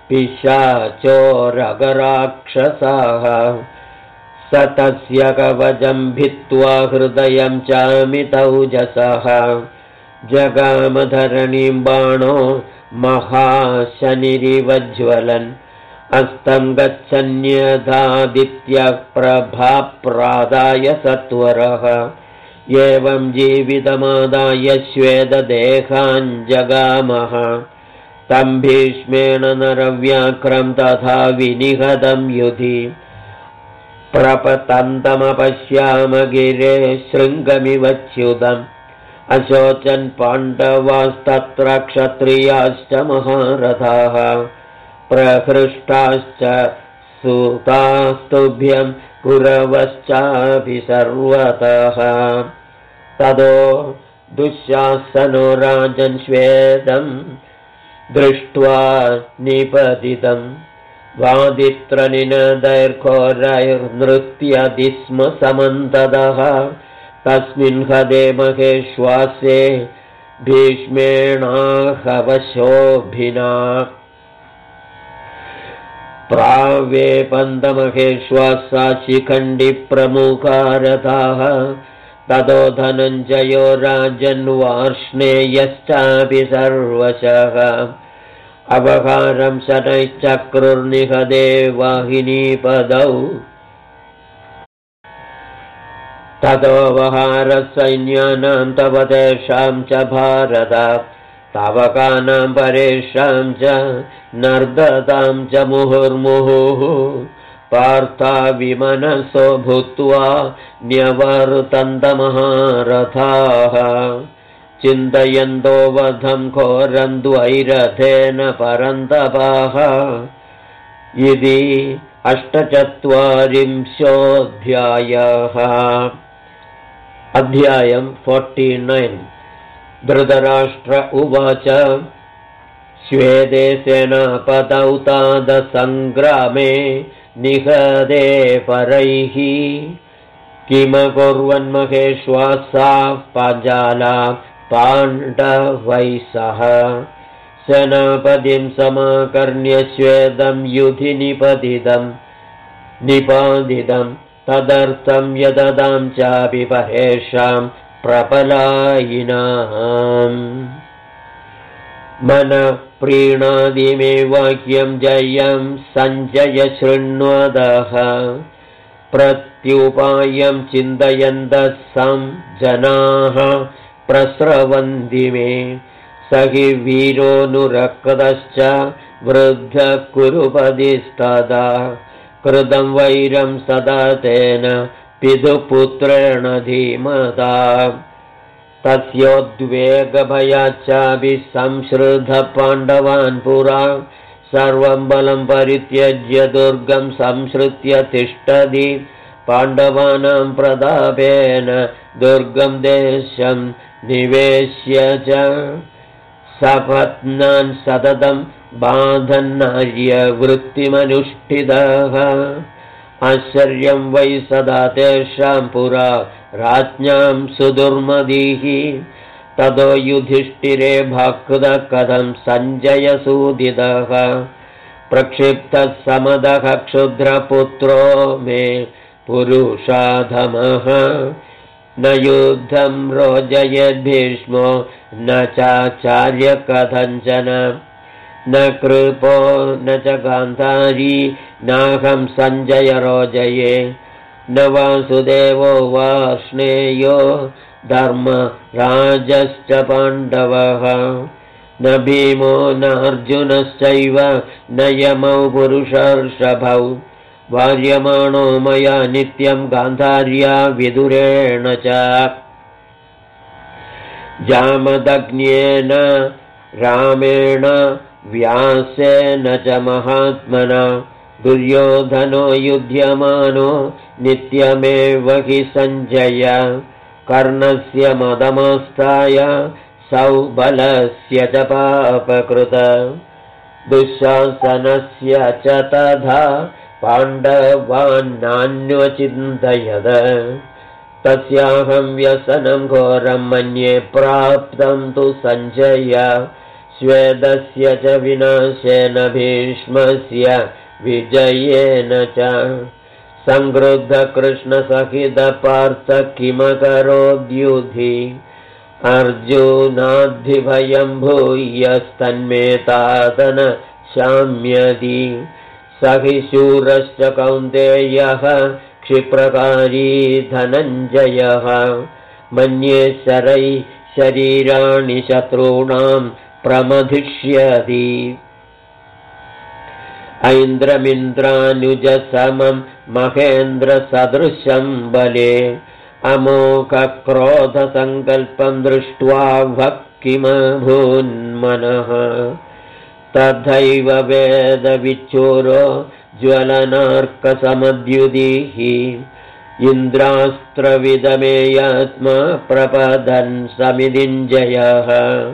पिशाचोरगराक्षसाः स तस्य कवचं भित्त्वा हृदयं चामितौजसः जगामधरणीं बाणो महाशनिरिवज्ज्वलन् अस्तं गच्छन्यथादित्यः प्रभाप्रादाय सत्वरः एवं जीवितमादाय श्वेतदेहान् जगामः तं भीष्मेण नरव्याक्रं तथा विनिहतं युधि प्रपतन्तमपश्याम गिरे शृङ्गमिवच्युतम् अशोचन् पाण्डवास्तत्र क्षत्रियाश्च महारथाः प्रहृष्टाश्च सुतास्तुभ्यं कुरवश्चापि सर्वतः ततो दुःशासनो राजन् श्वेतं दृष्ट्वा निपतितं वादित्रनिनदैर्घोरैर्नृत्यति स्म समन्ततः तस्मिन् हदे महेश्वासे भीष्मेणाहवशोभिना प्रावेपन्तमहेश्वासा शिखण्डिप्रमुखारथाः ततो धनञ्जयो राजन्वार्ष्णेयश्चापि सर्वशः अपहारं शनैश्चक्रुर्निहदे वाहिनीपदौ ततोऽवहारसैन्यानां तव तेषां च भारत तावकानां परेषां च नर्दतां च मुहुर्मुहुः पार्था विमनसो भूत्वा न्यवर्तन्तमहारथाः चिन्तयन्तो वधं घोरं द्वैरथेन परन्तपाः इति 48 अध्यायं 49 धृतराष्ट्र उवाच श्वेते सेनापतौ तादसङ्ग्रामे निहते परैः किमकुर्वन्महेश्वासाः पाञ्चाला पाण्डवैः सह सेनापतिं समाकर्ण्य श्वेतं युधि निपादितं तदर्थं यददां चापि परेषां प्रपलायिनाम् मन प्रीणादि मे वाक्यं जयं सञ्जय शृण्वदः प्रत्युपायं चिन्तयन्तः जनाः प्रस्रवन्ति मे स हि वीरोऽनुरक्तश्च वृद्धः कुरुपतिस्तदा कृतं वैरं सदा तेन पितुपुत्रेण धीमता तस्योद्वेगभयाच्चापि संश्रितः पाण्डवान् पुरा सर्वं बलं परित्यज्य दुर्गं संश्रित्य तिष्ठति पाण्डवानां प्रतापेन दुर्गं देशं निवेश्य च सपत्नान् सततं बाधन्नार्यवृत्तिमनुष्ठितः आश्चर्यं वै सदा तेषां पुरा राज्ञां सुदुर्मदिः ततो युधिष्ठिरे भक्तः कथं सञ्जयसूदितः प्रक्षिप्तः समदः क्षुद्रपुत्रो मे पुरुषाधमः न युद्धं रोजयेद्भीष्मो न चाचार्य कथञ्चन न कृपो न च गान्धारी नाहं सञ्जय रोजये न वासुदेवो वार्ष्णेयो धर्मराजश्च पाण्डवः न भीमो न अर्जुनश्चैव न यमौ पुरुषर्षभौ वार्यमाणो मया नित्यं गान्धार्या विदुरेण च जामदग्न्येन रामेण व्यासेन च महात्मना दुर्योधनो युध्यमानो नित्यमेव हि सञ्जय कर्णस्य मदमस्ताय सौबलस्य च पापकृत दुःशासनस्य च तथा पाण्डवान्नान्वचिन्तयद तस्याहं व्यसनं घोरं मन्ये प्राप्तं तु सञ्जय स्वेदस्य च विनाशेन भीष्मस्य विजयेन च संक्रुद्धकृष्णसहितपार्थ किमकरोद्युधि अर्जुनाद्धिभयं भूयस्तन्मेतादन शाम्यति स हि शूरश्च कौन्तेयः क्षिप्रकारी धनञ्जयः मन्ये शरीराणि शत्रूणां प्रमथिष्यति ऐन्द्रमिन्द्रानुजसमं महेन्द्रसदृशं बले अमोघक्रोधसङ्कल्पं दृष्ट्वा किमभून्मनः तथैव वेदविच्चूरो ज्वलनार्कसमद्युदिः इन्द्रास्त्रविदमेयात्मा प्रपदन् समिदिञ्जयः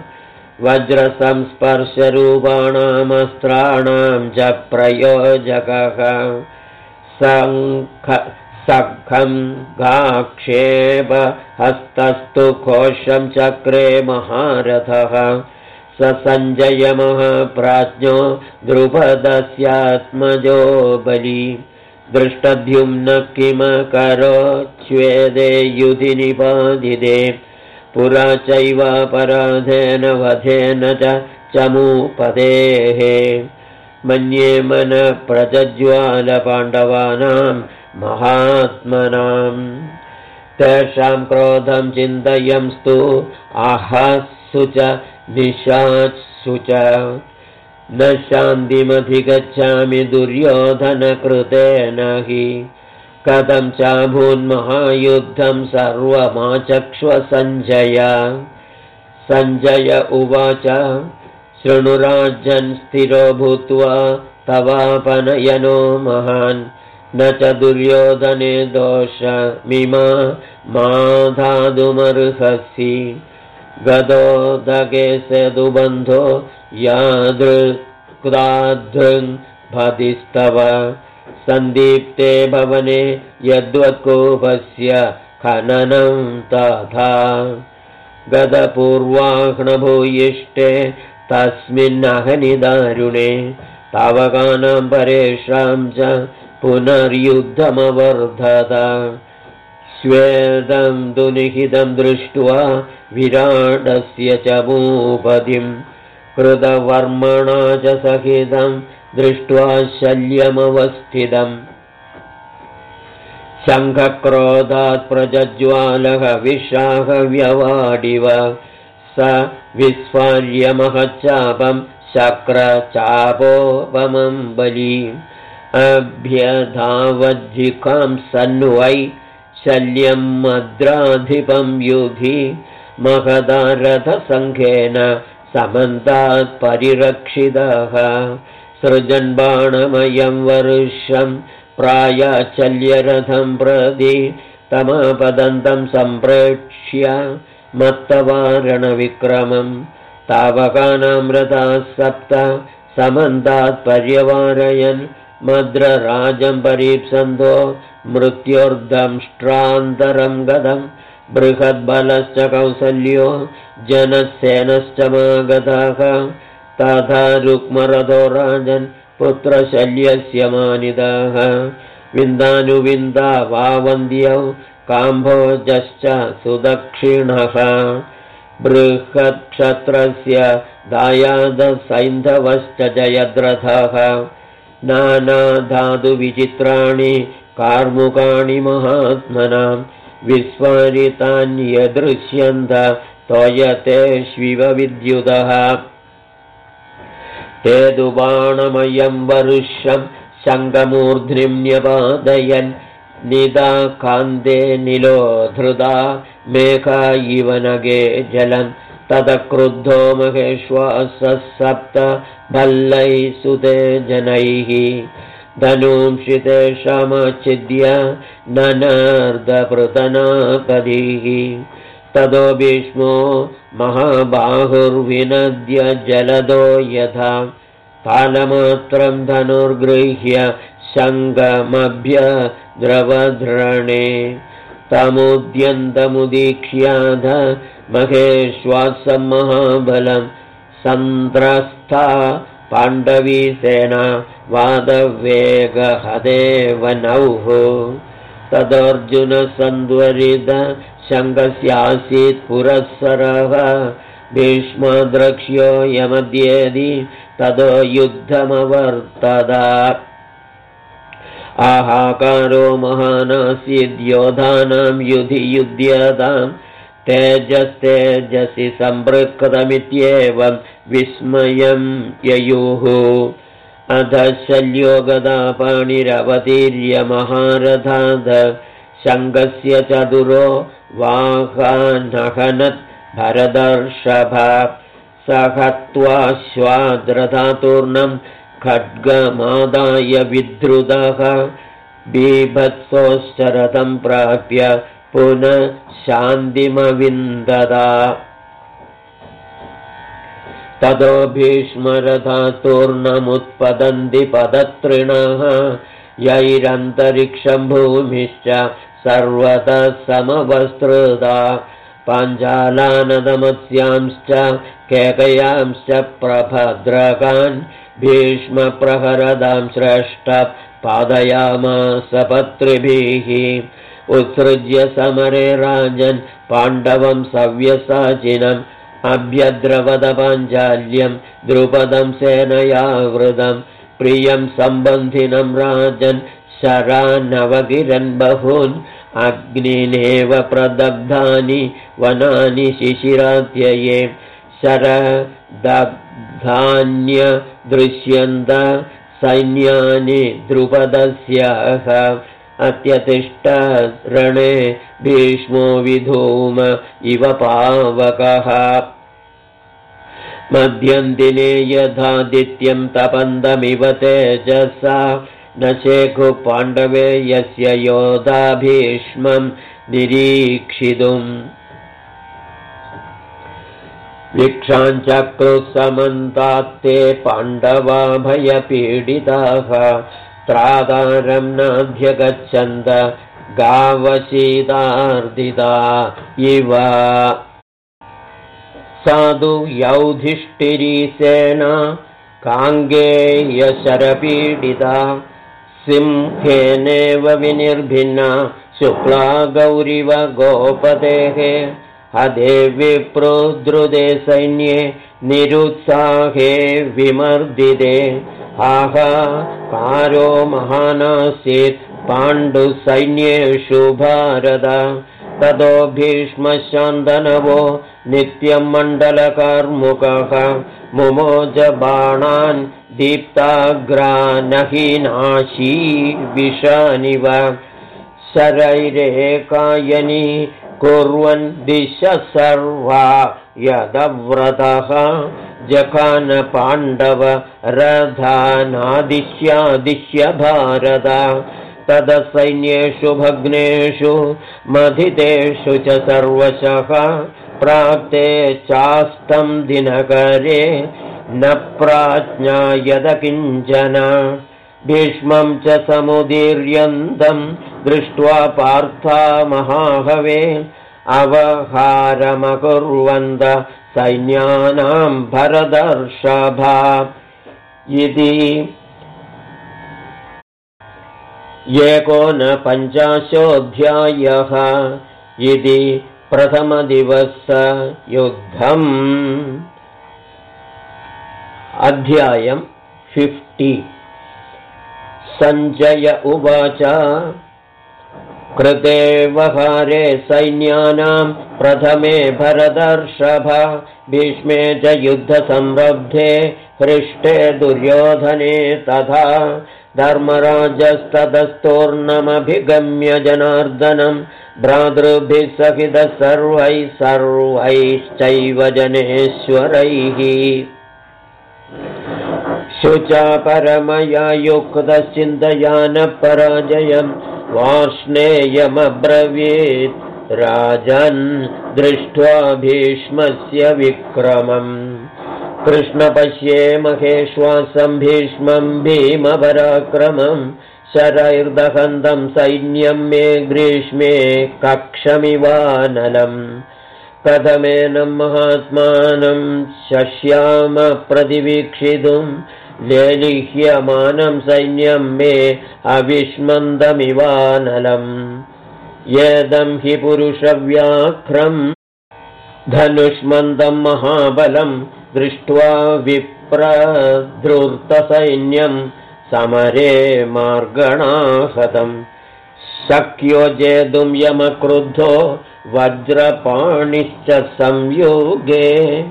वज्रसंस्पर्शरूपाणामस्त्राणां च प्रयोजकः सखं गाक्षेप हस्तस्तु कोशं चक्रे महारथः स सञ्जय महाप्राज्ञो द्रुपदस्यात्मजो बली दृष्टद्युम्न किमकरोच्छ्वेदे युधि निपादिते पुरा चैवापराधेन वधेन च चमूपदेः मन्ये मनः प्रज्ज्वालपाण्डवानां महात्मनां तेषां क्रोधं चिन्तयंस्तु आहस्सु च निशात्सु च न शान्तिमधिगच्छामि दुर्योधनकृतेन हि कथं चाभून्महायुद्धं सर्वमाचक्ष्व सञ्जय सञ्जय उवाच शृणुराजन् स्थिरो भूत्वा तवापनयनो महान् न च दुर्योधने दोषमिमा माधातुमर्हसि गदोदगे सेदुबन्धो यादृक्दादृङ्भदिस्तव सन्दीप्ते भवने यद्वत्कोपस्य खननं तथा गदपूर्वाह्णभूयिष्टे तस्मिन्नहनिदारुणे तावकानां परेषां च पुनर्युद्धमवर्धत स्वेदं दुनिहितं दृष्ट्वा विराटस्य च भूपतिं कृतवर्मणा च सहितं दृष्ट्वा शल्यमवस्थितम् शङ्खक्रोधात् प्रज्ज्वालः विशाखव्यवाडिव स विस्फार्यमहच्चापं शक्रचापोपमं बली अभ्यधावज्जिकां सन्वै शल्यं मद्राधिपं युधि महदारथसङ्घेन समन्तात् परिरक्षितः सृजन् बाणमयं वर्षं प्रायाचल्यरथं प्रति तमापदन्तं सम्प्रेक्ष्य मत्तवारणविक्रमं तावकानां रथाः सप्त समन्तात् पर्यवारयन् मद्रराजं परीप्सन्तो मृत्योर्दंष्ट्रान्तरं गतं बृहद्बलश्च कौसल्यो जनसेनश्च मागताः तथा रुक्मरथो राजन् पुत्रशल्यस्य मानिदः विन्दानुविन्दा वावन्द्यौ काम्भोजश्च सुदक्षिणः बृहत्क्षत्रस्य दायादसैन्धवश्च जयद्रथः नानाधातुविचित्राणि कार्मुकाणि महात्मनां विस्फारितान्यदृश्यन्त तोयतेष्विव विद्युतः ते तु बाणमयं वरुषं शङ्खमूर्ध्निं न्यपादयन् निदाकान्ते निलोधृता मेघा इव नगे जलन् ततक्रुद्धो महेश्वासः सप्त भल्लैः सुते जनैः धनुंषितेषामच्छिद्य ननार्दपृतनापदीः ततो भीष्मो महाबाहुर्विनद्य जलदो यथा कालमात्रं धनुर्गृह्य शङ्खमभ्यद्रवधृणे तमुद्यन्तमुदीक्ष्याध महेश्वासं महाबलं सन्त्रस्था पाण्डवी सेना वादवेगहदेव नौः तदर्जुनसन्द्वरित शङ्खस्यासीत् पुरःसरः भीष्मद्रक्ष्यो यमद्येदि ततो युद्धमवर्तत आहाकारो महानासीद्योधानां युधि युध्यतां तेजस्तेजसि सम्पृक्तमित्येवं विस्मयं ययुः अध शल्यो गदापाणिरवतीर्य महारथाद शङ्खस्य चतुरो वाहनहनत् भरदर्षभा सहत्वाश्वाद्रधातूर्णं खड्गमादाय विद्रुतः बीभत्सोश्चरतं प्राप्य पुनः शान्तिमविन्ददा ततो भीष्मरथातूर्णमुत्पतन्ति पदतृणः यैरन्तरिक्षं भूमिश्च सर्वतः समवस्त्रुता पाञ्चालानदमत्स्यांश्च केकयांश्च प्रभद्रकान् भीष्मप्रहरदां श्रेष्ठ पादयामास पत्रिभिः उत्सृज्य समरे राजन् पाण्डवं सव्यसाचिनम् अभ्यद्रवद पाञ्चाल्यं द्रुपदं सेनयावृतं प्रियं सम्बन्धिनं राजन् शरानवगिरन् बहून् अग्निनेव प्रदग्धानि वनानि शिशिरात्यये शरदग्धान्यदृश्यन्त सैन्यानि द्रुपदस्याः अत्यतिष्ठ रणे भीष्मो विधूम इव पावकः मध्यन्दिने यथादित्यं तपन्तमिव तेजसा न शेखु पाण्डवे यस्य योधा भीष्मं निरीक्षितुम् वीक्षाञ्चक्रुसमन्तात्ते पाण्डवा भयपीडिताः त्रातारं नाभ्यगच्छन्त गावशीतार्दिता इव साधु यौधिष्ठिरी सेना काङ्गेयशरपीडिता सिंहेनेव विनिर्भिन्ना शुक्ला गौरिव गोपतेः हदे विप्रोद्रुते सैन्ये निरुत्साहे विमर्दिते हाहाकारो महानासीत् पाण्डुसैन्येषु भारत ततो भीष्मशान्तनवो नित्यं मण्डलकार्मुकः मुमोज बाणान् दीप्ताग्रानहीनाशी विषानिव शरैरेकायनी कुर्वन् दिशः सर्वा यदव्रतः जखान पाण्डव रथानादिश्यादिश्य भारत तदसैन्येषु भग्नेषु मथितेषु च सर्वशः प्राप्ते चास्तं दिनकरे न प्राज्ञायत किञ्चन भीष्मं च समुदीर्यन्तं दृष्ट्वा पार्था महाहवे अवहारमकुर्वन्त सैन्यानां भरदर्षभा इति एकोनपञ्चाशोऽध्यायः इति प्रथमदिवसयुद्धम्। अध्यायम् 50। सञ्जय उवाच कृते वहारे सैन्यानां प्रथमे भरतर्षभ भीष्मे च युद्धसंरब्धे हृष्टे दुर्योधने तथा धर्मराजस्ततस्तोर्णमभिगम्य जनार्दनं भ्रातृभिः सहितः सर्वैश्चैव जनेश्वरैः शुचा परमया युक्तश्चिन्तयानपराजयं वार्ष्णेयमब्रवीत् राजन् दृष्ट्वा भीष्मस्य विक्रमम्। कृष्ण पश्ये महेश्वासं भीष्मं भीमपराक्रमं शरैर्दहन्तं सैन्यं मे ग्रीष्मे कक्षमिवानलम्। कथमेन महात्मानं शश्याम प्रतिवीक्षितुं लेलिह्यमानं सैन्यं मे अविष्मन्दमिवानलम्। येदं हि पुरुषव्याघ्रं धनुष्मन्दं महाबलं दृष्ट्वा विप्रधृतसैन्यं समरे मार्गणाहतम्। शक्यो जेतुं यमक्रुद्धो वज्रपाणिश्च संयुगे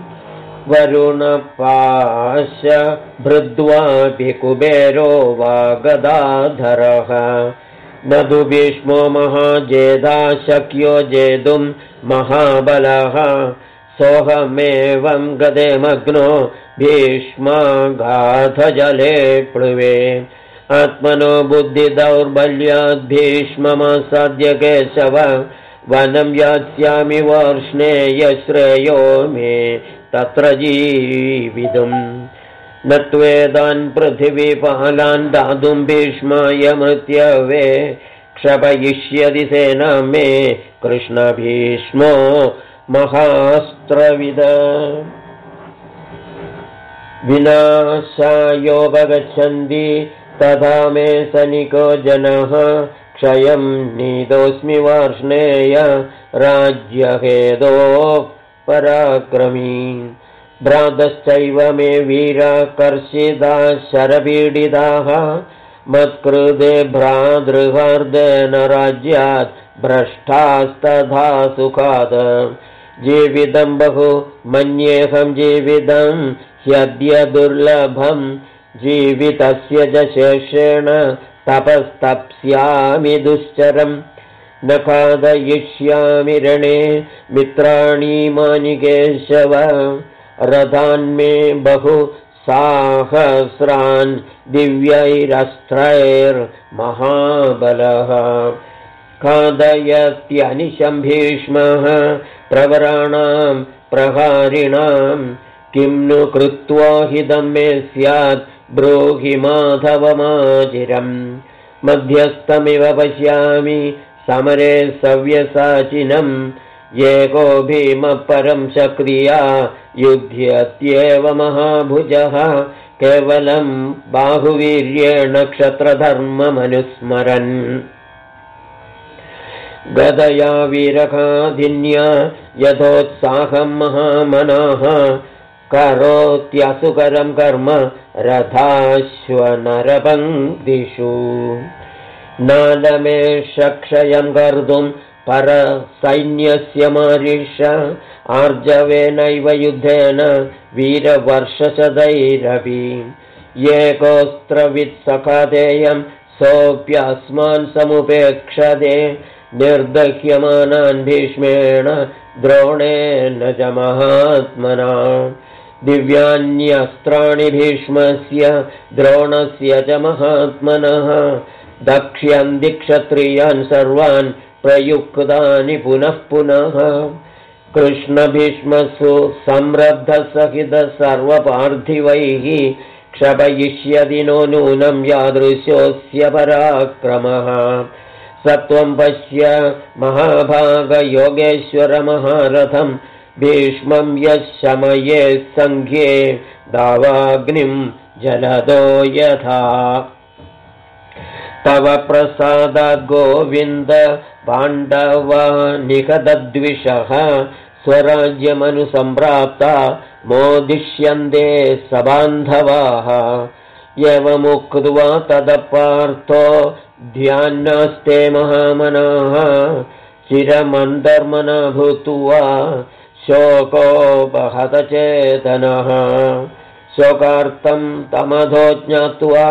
वरुणपाश भृद्वापि कुबेरो वा गदाधरः। न तु भीष्मो महाजेधा शक्यो जेतुं महाबलः सोऽहमेवं गदे मग्नो भीष्मागाधजले प्लुवे। आत्मनो बुद्धिदौर्बल्याद् भीष्ममासाद्य केशव वनं यास्यामि वार्ष्णेयश्रेयो मे तत्र जीवितुम्। न त्वेदान् पृथिवीपालान् दातुं भीष्माय मृत्यवे क्षपयिष्यति सेना मे कृष्णभीष्मो महास्त्रविद। विनाशायोपगच्छन्ति तथा मे सनिको जनः क्षयं नीतोऽस्मि वार्ष्णेय राज्यहेदो पराक्रमी। भ्रातश्चैव मे वीरा कर्षिताः शरपीडिताः मत्कृते भ्रातृहार्देन राज्यात् भ्रष्टास्तथा सुखात्। जीवितं बहु मन्येऽहं जीवितं ह्यद्य दुर्लभं जीवितस्य च शेषेण तपस्तप्स्यामि दुश्चरम्। न खादयिष्यामि रणे मित्राणि मानिकेशव रथान्मे बहु साहस्रान् दिव्यैरस्त्रैर्महाबलः। खादयत्यनिशं भीष्मः प्रवराणां प्रहारिणां किं नु कृत्वा हितं मे स्यात् ब्रूहि माधवमाचिरम्। मध्यस्थमिव पश्यामि समरे सव्यसाचिनम् एको भीमः परं शक्रिया युध्यत्येव महाभुजः केवलं बाहुवीर्येण क्षत्रधर्ममनुस्मरन्। गदया वीरकाधिन्या यथोत्साहं महामनाः करोत्यसुकरं कर्म रथाश्वनरपङ्क्तिषु। नालमेषक्षयं कर्तुं परसैन्यस्य मारिष आर्जवेनैव युद्धेन वीरवर्षशतैरपि। एकोऽस्त्रवित्सखादेयं सोऽप्यस्मान् समुपेक्षते निर्दह्यमानान् भीष्मेण द्रोणेन च महात्मना। दिव्यान्यस्त्राणि भीष्मस्य द्रोणस्य च महात्मनः दक्ष्यन्ति क्षत्रियान् सर्वान् प्रयुक्तानि पुनः पुनः। कृष्णभीष्मसु संरब्धसहितः सर्वपार्थिवैः क्षपयिष्यति नो नूनं यादृशोऽस्य पराक्रमः। सत्वं पश्य महाभागयोगेश्वरमहारथं भीष्मं यः शमये सङ्ख्ये दावाग्निं जलदो यथा। तव प्रसादाद् गोविन्द पाण्डवा निहतद्विषः स्वराज्यमनुसम्प्राप्ता मोदिष्यन्ते सबान्धवाः एवमुक्त्वा तदपार्थो ध्यानास्ते महामनाः चिरमन्तर्मना भूत्वा शोकोपहतचेतनः शोकार्थं तमधो ज्ञात्वा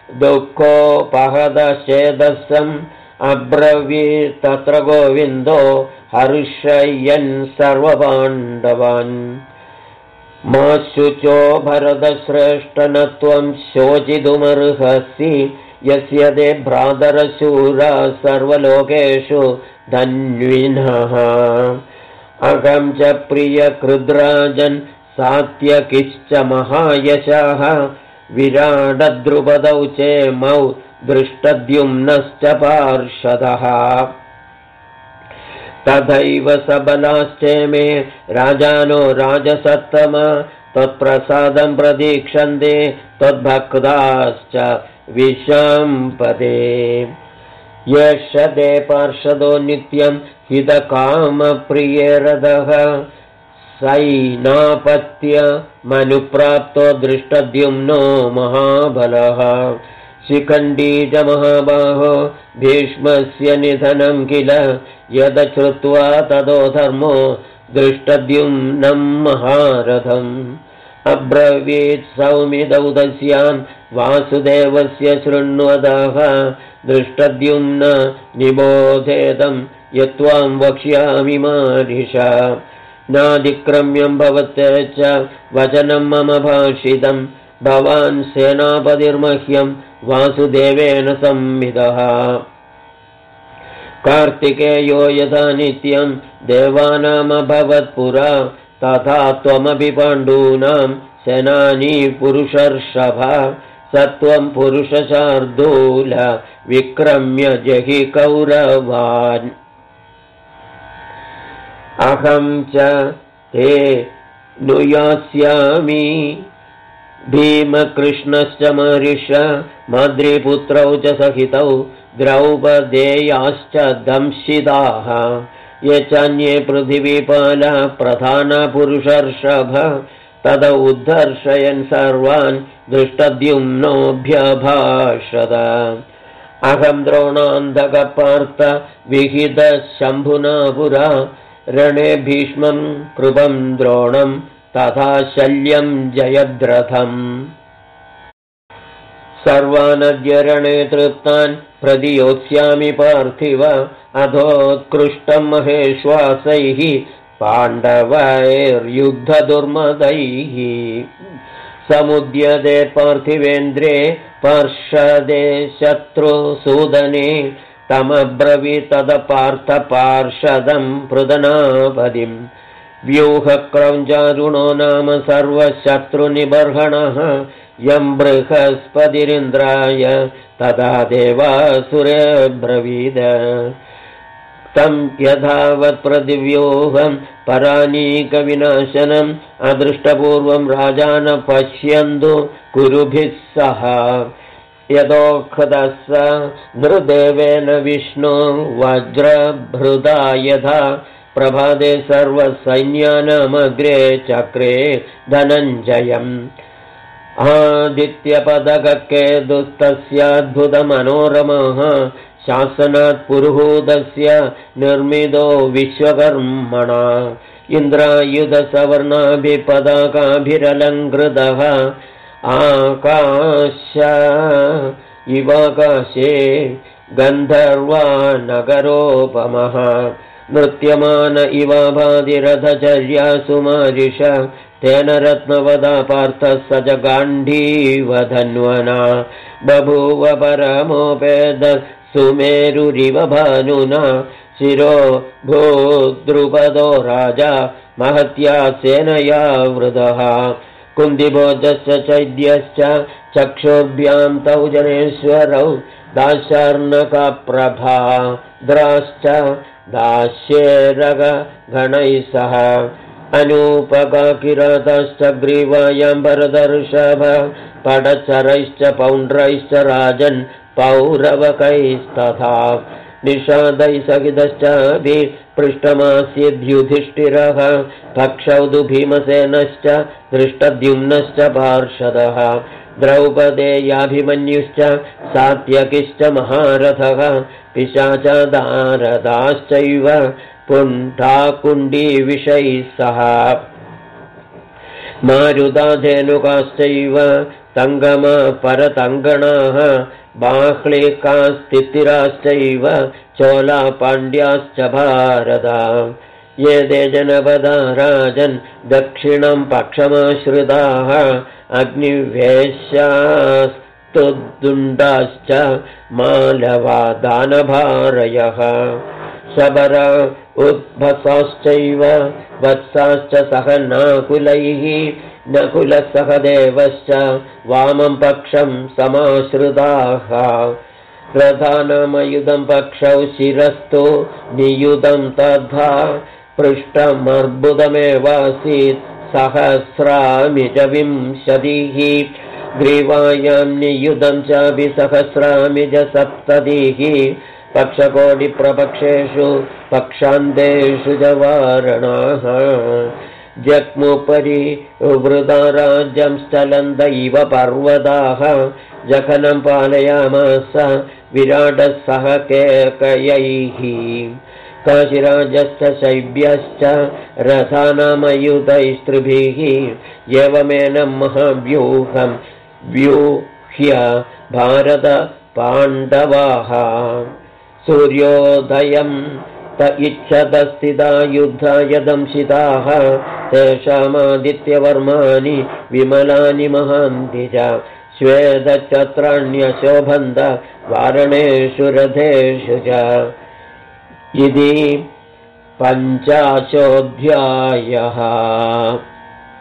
दुःखोपहतचेतसम् अब्रवीत् तत्र गोविन्दो हर्षयन् सर्वपाण्डवान् मा शुचो भरतश्रेष्ठ न त्वं शोचितुमर्हसि यस्य ते भ्रातरशूरा सर्वलोकेषु धन्विनः अहं च प्रियकृद्राजन् सात्यकिश्च महायशः विराडद्रुपदौ चेमौ दृष्टद्युम्नश्च पार्षदः तथैव सबलाश्चेमे राजानो राजसत्तम त्वत्प्रसादं प्रतीक्षन्ते त्वद्भक्ताश्च विशाम्पदे यश ते पार्षदो नित्यं हितकामप्रियरदः सैनापत्यमनुप्राप्तो दृष्टद्युम्नो महाबलः शिखण्डी च महाबाहो भीष्मस्य निधनं किल यदश्रुत्वा ततो धर्मो दृष्टद्युम्नं महारथम् अब्रवीत् सौमिदौदस्यान् वासुदेवस्य शृण्वतः दृष्टद्युम्न निबोधेदं यत्त्वां वक्ष्यामि मारिषा नादिक्रम्यं भवते च वचनं मम भाषितं भवान् सेनापतिर्मह्यं वासुदेवेन संविदः कार्तिकेयो यथा नित्यं देवानामभवत्पुरा तथा त्वमपि पाण्डूनां सेनानी पुरुषर्षभा सत्वं पुरुषशार्दूल विक्रम्य जहि कौरवान् अहं च ते नुयास्यामि भीमकृष्णश्च महर्ष माद्रीपुत्रौ च सहितौ द्रौपदेयाश्च दंशिताः ये चान्ये पृथिवीपाला प्रधानपुरुषर्षभ तद उद्धर्षयन् सर्वान् दृष्टद्युम्नोऽभ्यभाषत अहं द्रोणान्धकपार्थ विहितशम्भुना पुरा रणे भीष्मं कृपं द्रोणं तथा शल्यं जयद्रथम् सर्वानद्य रणे तृप्तान् प्रतियोत्स्यामि पार्थिव अधोत्कृष्टं महेश्वासैः पाण्डवैर्युद्धदुर्मदैः समुद्यते पार्थिवेन्द्रे पार्षदे शत्रुसूदने तमब्रवीतद पार्षदं पृदनापदिम् व्यूहक्रौञ्चारुणो नाम सर्वशत्रुनिबर्हणः यं बृहस्पतिरिन्द्राय तदा देवासुरेब्रवीद तं यथावत्प्रतिव्यूहं परानीकविनाशनम् अदृष्टपूर्वं राजान पश्यन्तु कुरुभिः सह यदोक्तः स नृदेवेन विष्णु वज्रभृदा यथा प्रभाते सर्वसैन्यानामग्रे चक्रे धनञ्जयम् आदित्यपदककेतुस्तस्याद्भुतमनोरमः शासनात् पुरुहूतस्य निर्मितो विश्वकर्मणा इन्द्रायुधसवर्णाभिपदाकाभिरलङ्कृतः आकाश इवाकाशे गन्धर्वानगरोपमः नृत्यमान इवाभातिरथचर्यासु मारिष तेन रत्नवदा पार्थः स च गाण्डीवधन्वना बभूव परमोपेद सुमेरुरिव भानुना शिरो भूद्रुपदो राजा महत्या सेनया वृतः कुन्दिभोजश्च चैद्यश्च चक्षुर्भ्यां तौ जनेश्वरौ दाशार्णकप्रभा द्राश्च दास्येरगणैः सह अनूपकाकिरातश्च ग्रीवायां भरतर्षभ पडचरैश्च पौण्ड्रैश्च राजन् पौरवकैस्तथा निषादैः सहितश्चाभिपृष्टमासीद्युधिष्ठिरः पक्षौ तु भीमसेनश्च धृष्टद्युम्नश्च पार्षदः द्रौपदेयाभिमन्युश्च सात्यकिश्च महारथः पिशाचादारदाश्चैव पुण्डाकुण्डीविषैः सह मारुताधेनुकाश्चैव तङ्गमा परतङ्गणाः बाह्लिकास्तितिराश्चैव चोलापाण्ड्याश्च भारता ये ते जनपदा राजन् दक्षिणं पक्षमाश्रिताः अग्निवेश्यास्तुदुण्डाश्च मालवा दानभारयः शबर उद्भसाश्चैव वत्साश्च सह नाकुलैः नकुलः सह देवश्च वामं पक्षं समाश्रिताः प्रधानमयुधं पक्षौ शिरस्तु नियुधं तथा पृष्ठमर्बुदमेवासीत् सहस्रामिजविंशतिः ग्रीवायां नियुधं चापि सहस्रामिज सप्ततिः पक्षकोटिप्रपक्षेषु पक्षान्तेषु च वारणाः जग्मुपरि वृथा राज्यं स्थलन्दैव पर्वताः जघनं पालयामास विराटः सह केकयैः काशिराजश्च शैब्यश्च रथानामयुधैस्त्रिभिः एवमेनं महाव्यूहं व्यूह्य भारत पाण्डवाः सूर्योदयं त इच्छतस्थिता युद्धाय दंशिताः तेषामादित्यवर्माणि विमलानि महान्ति च श्वेतच्छत्राण्यशोभन्त वारणेषु रथेषु च इति 5. अध्यायः।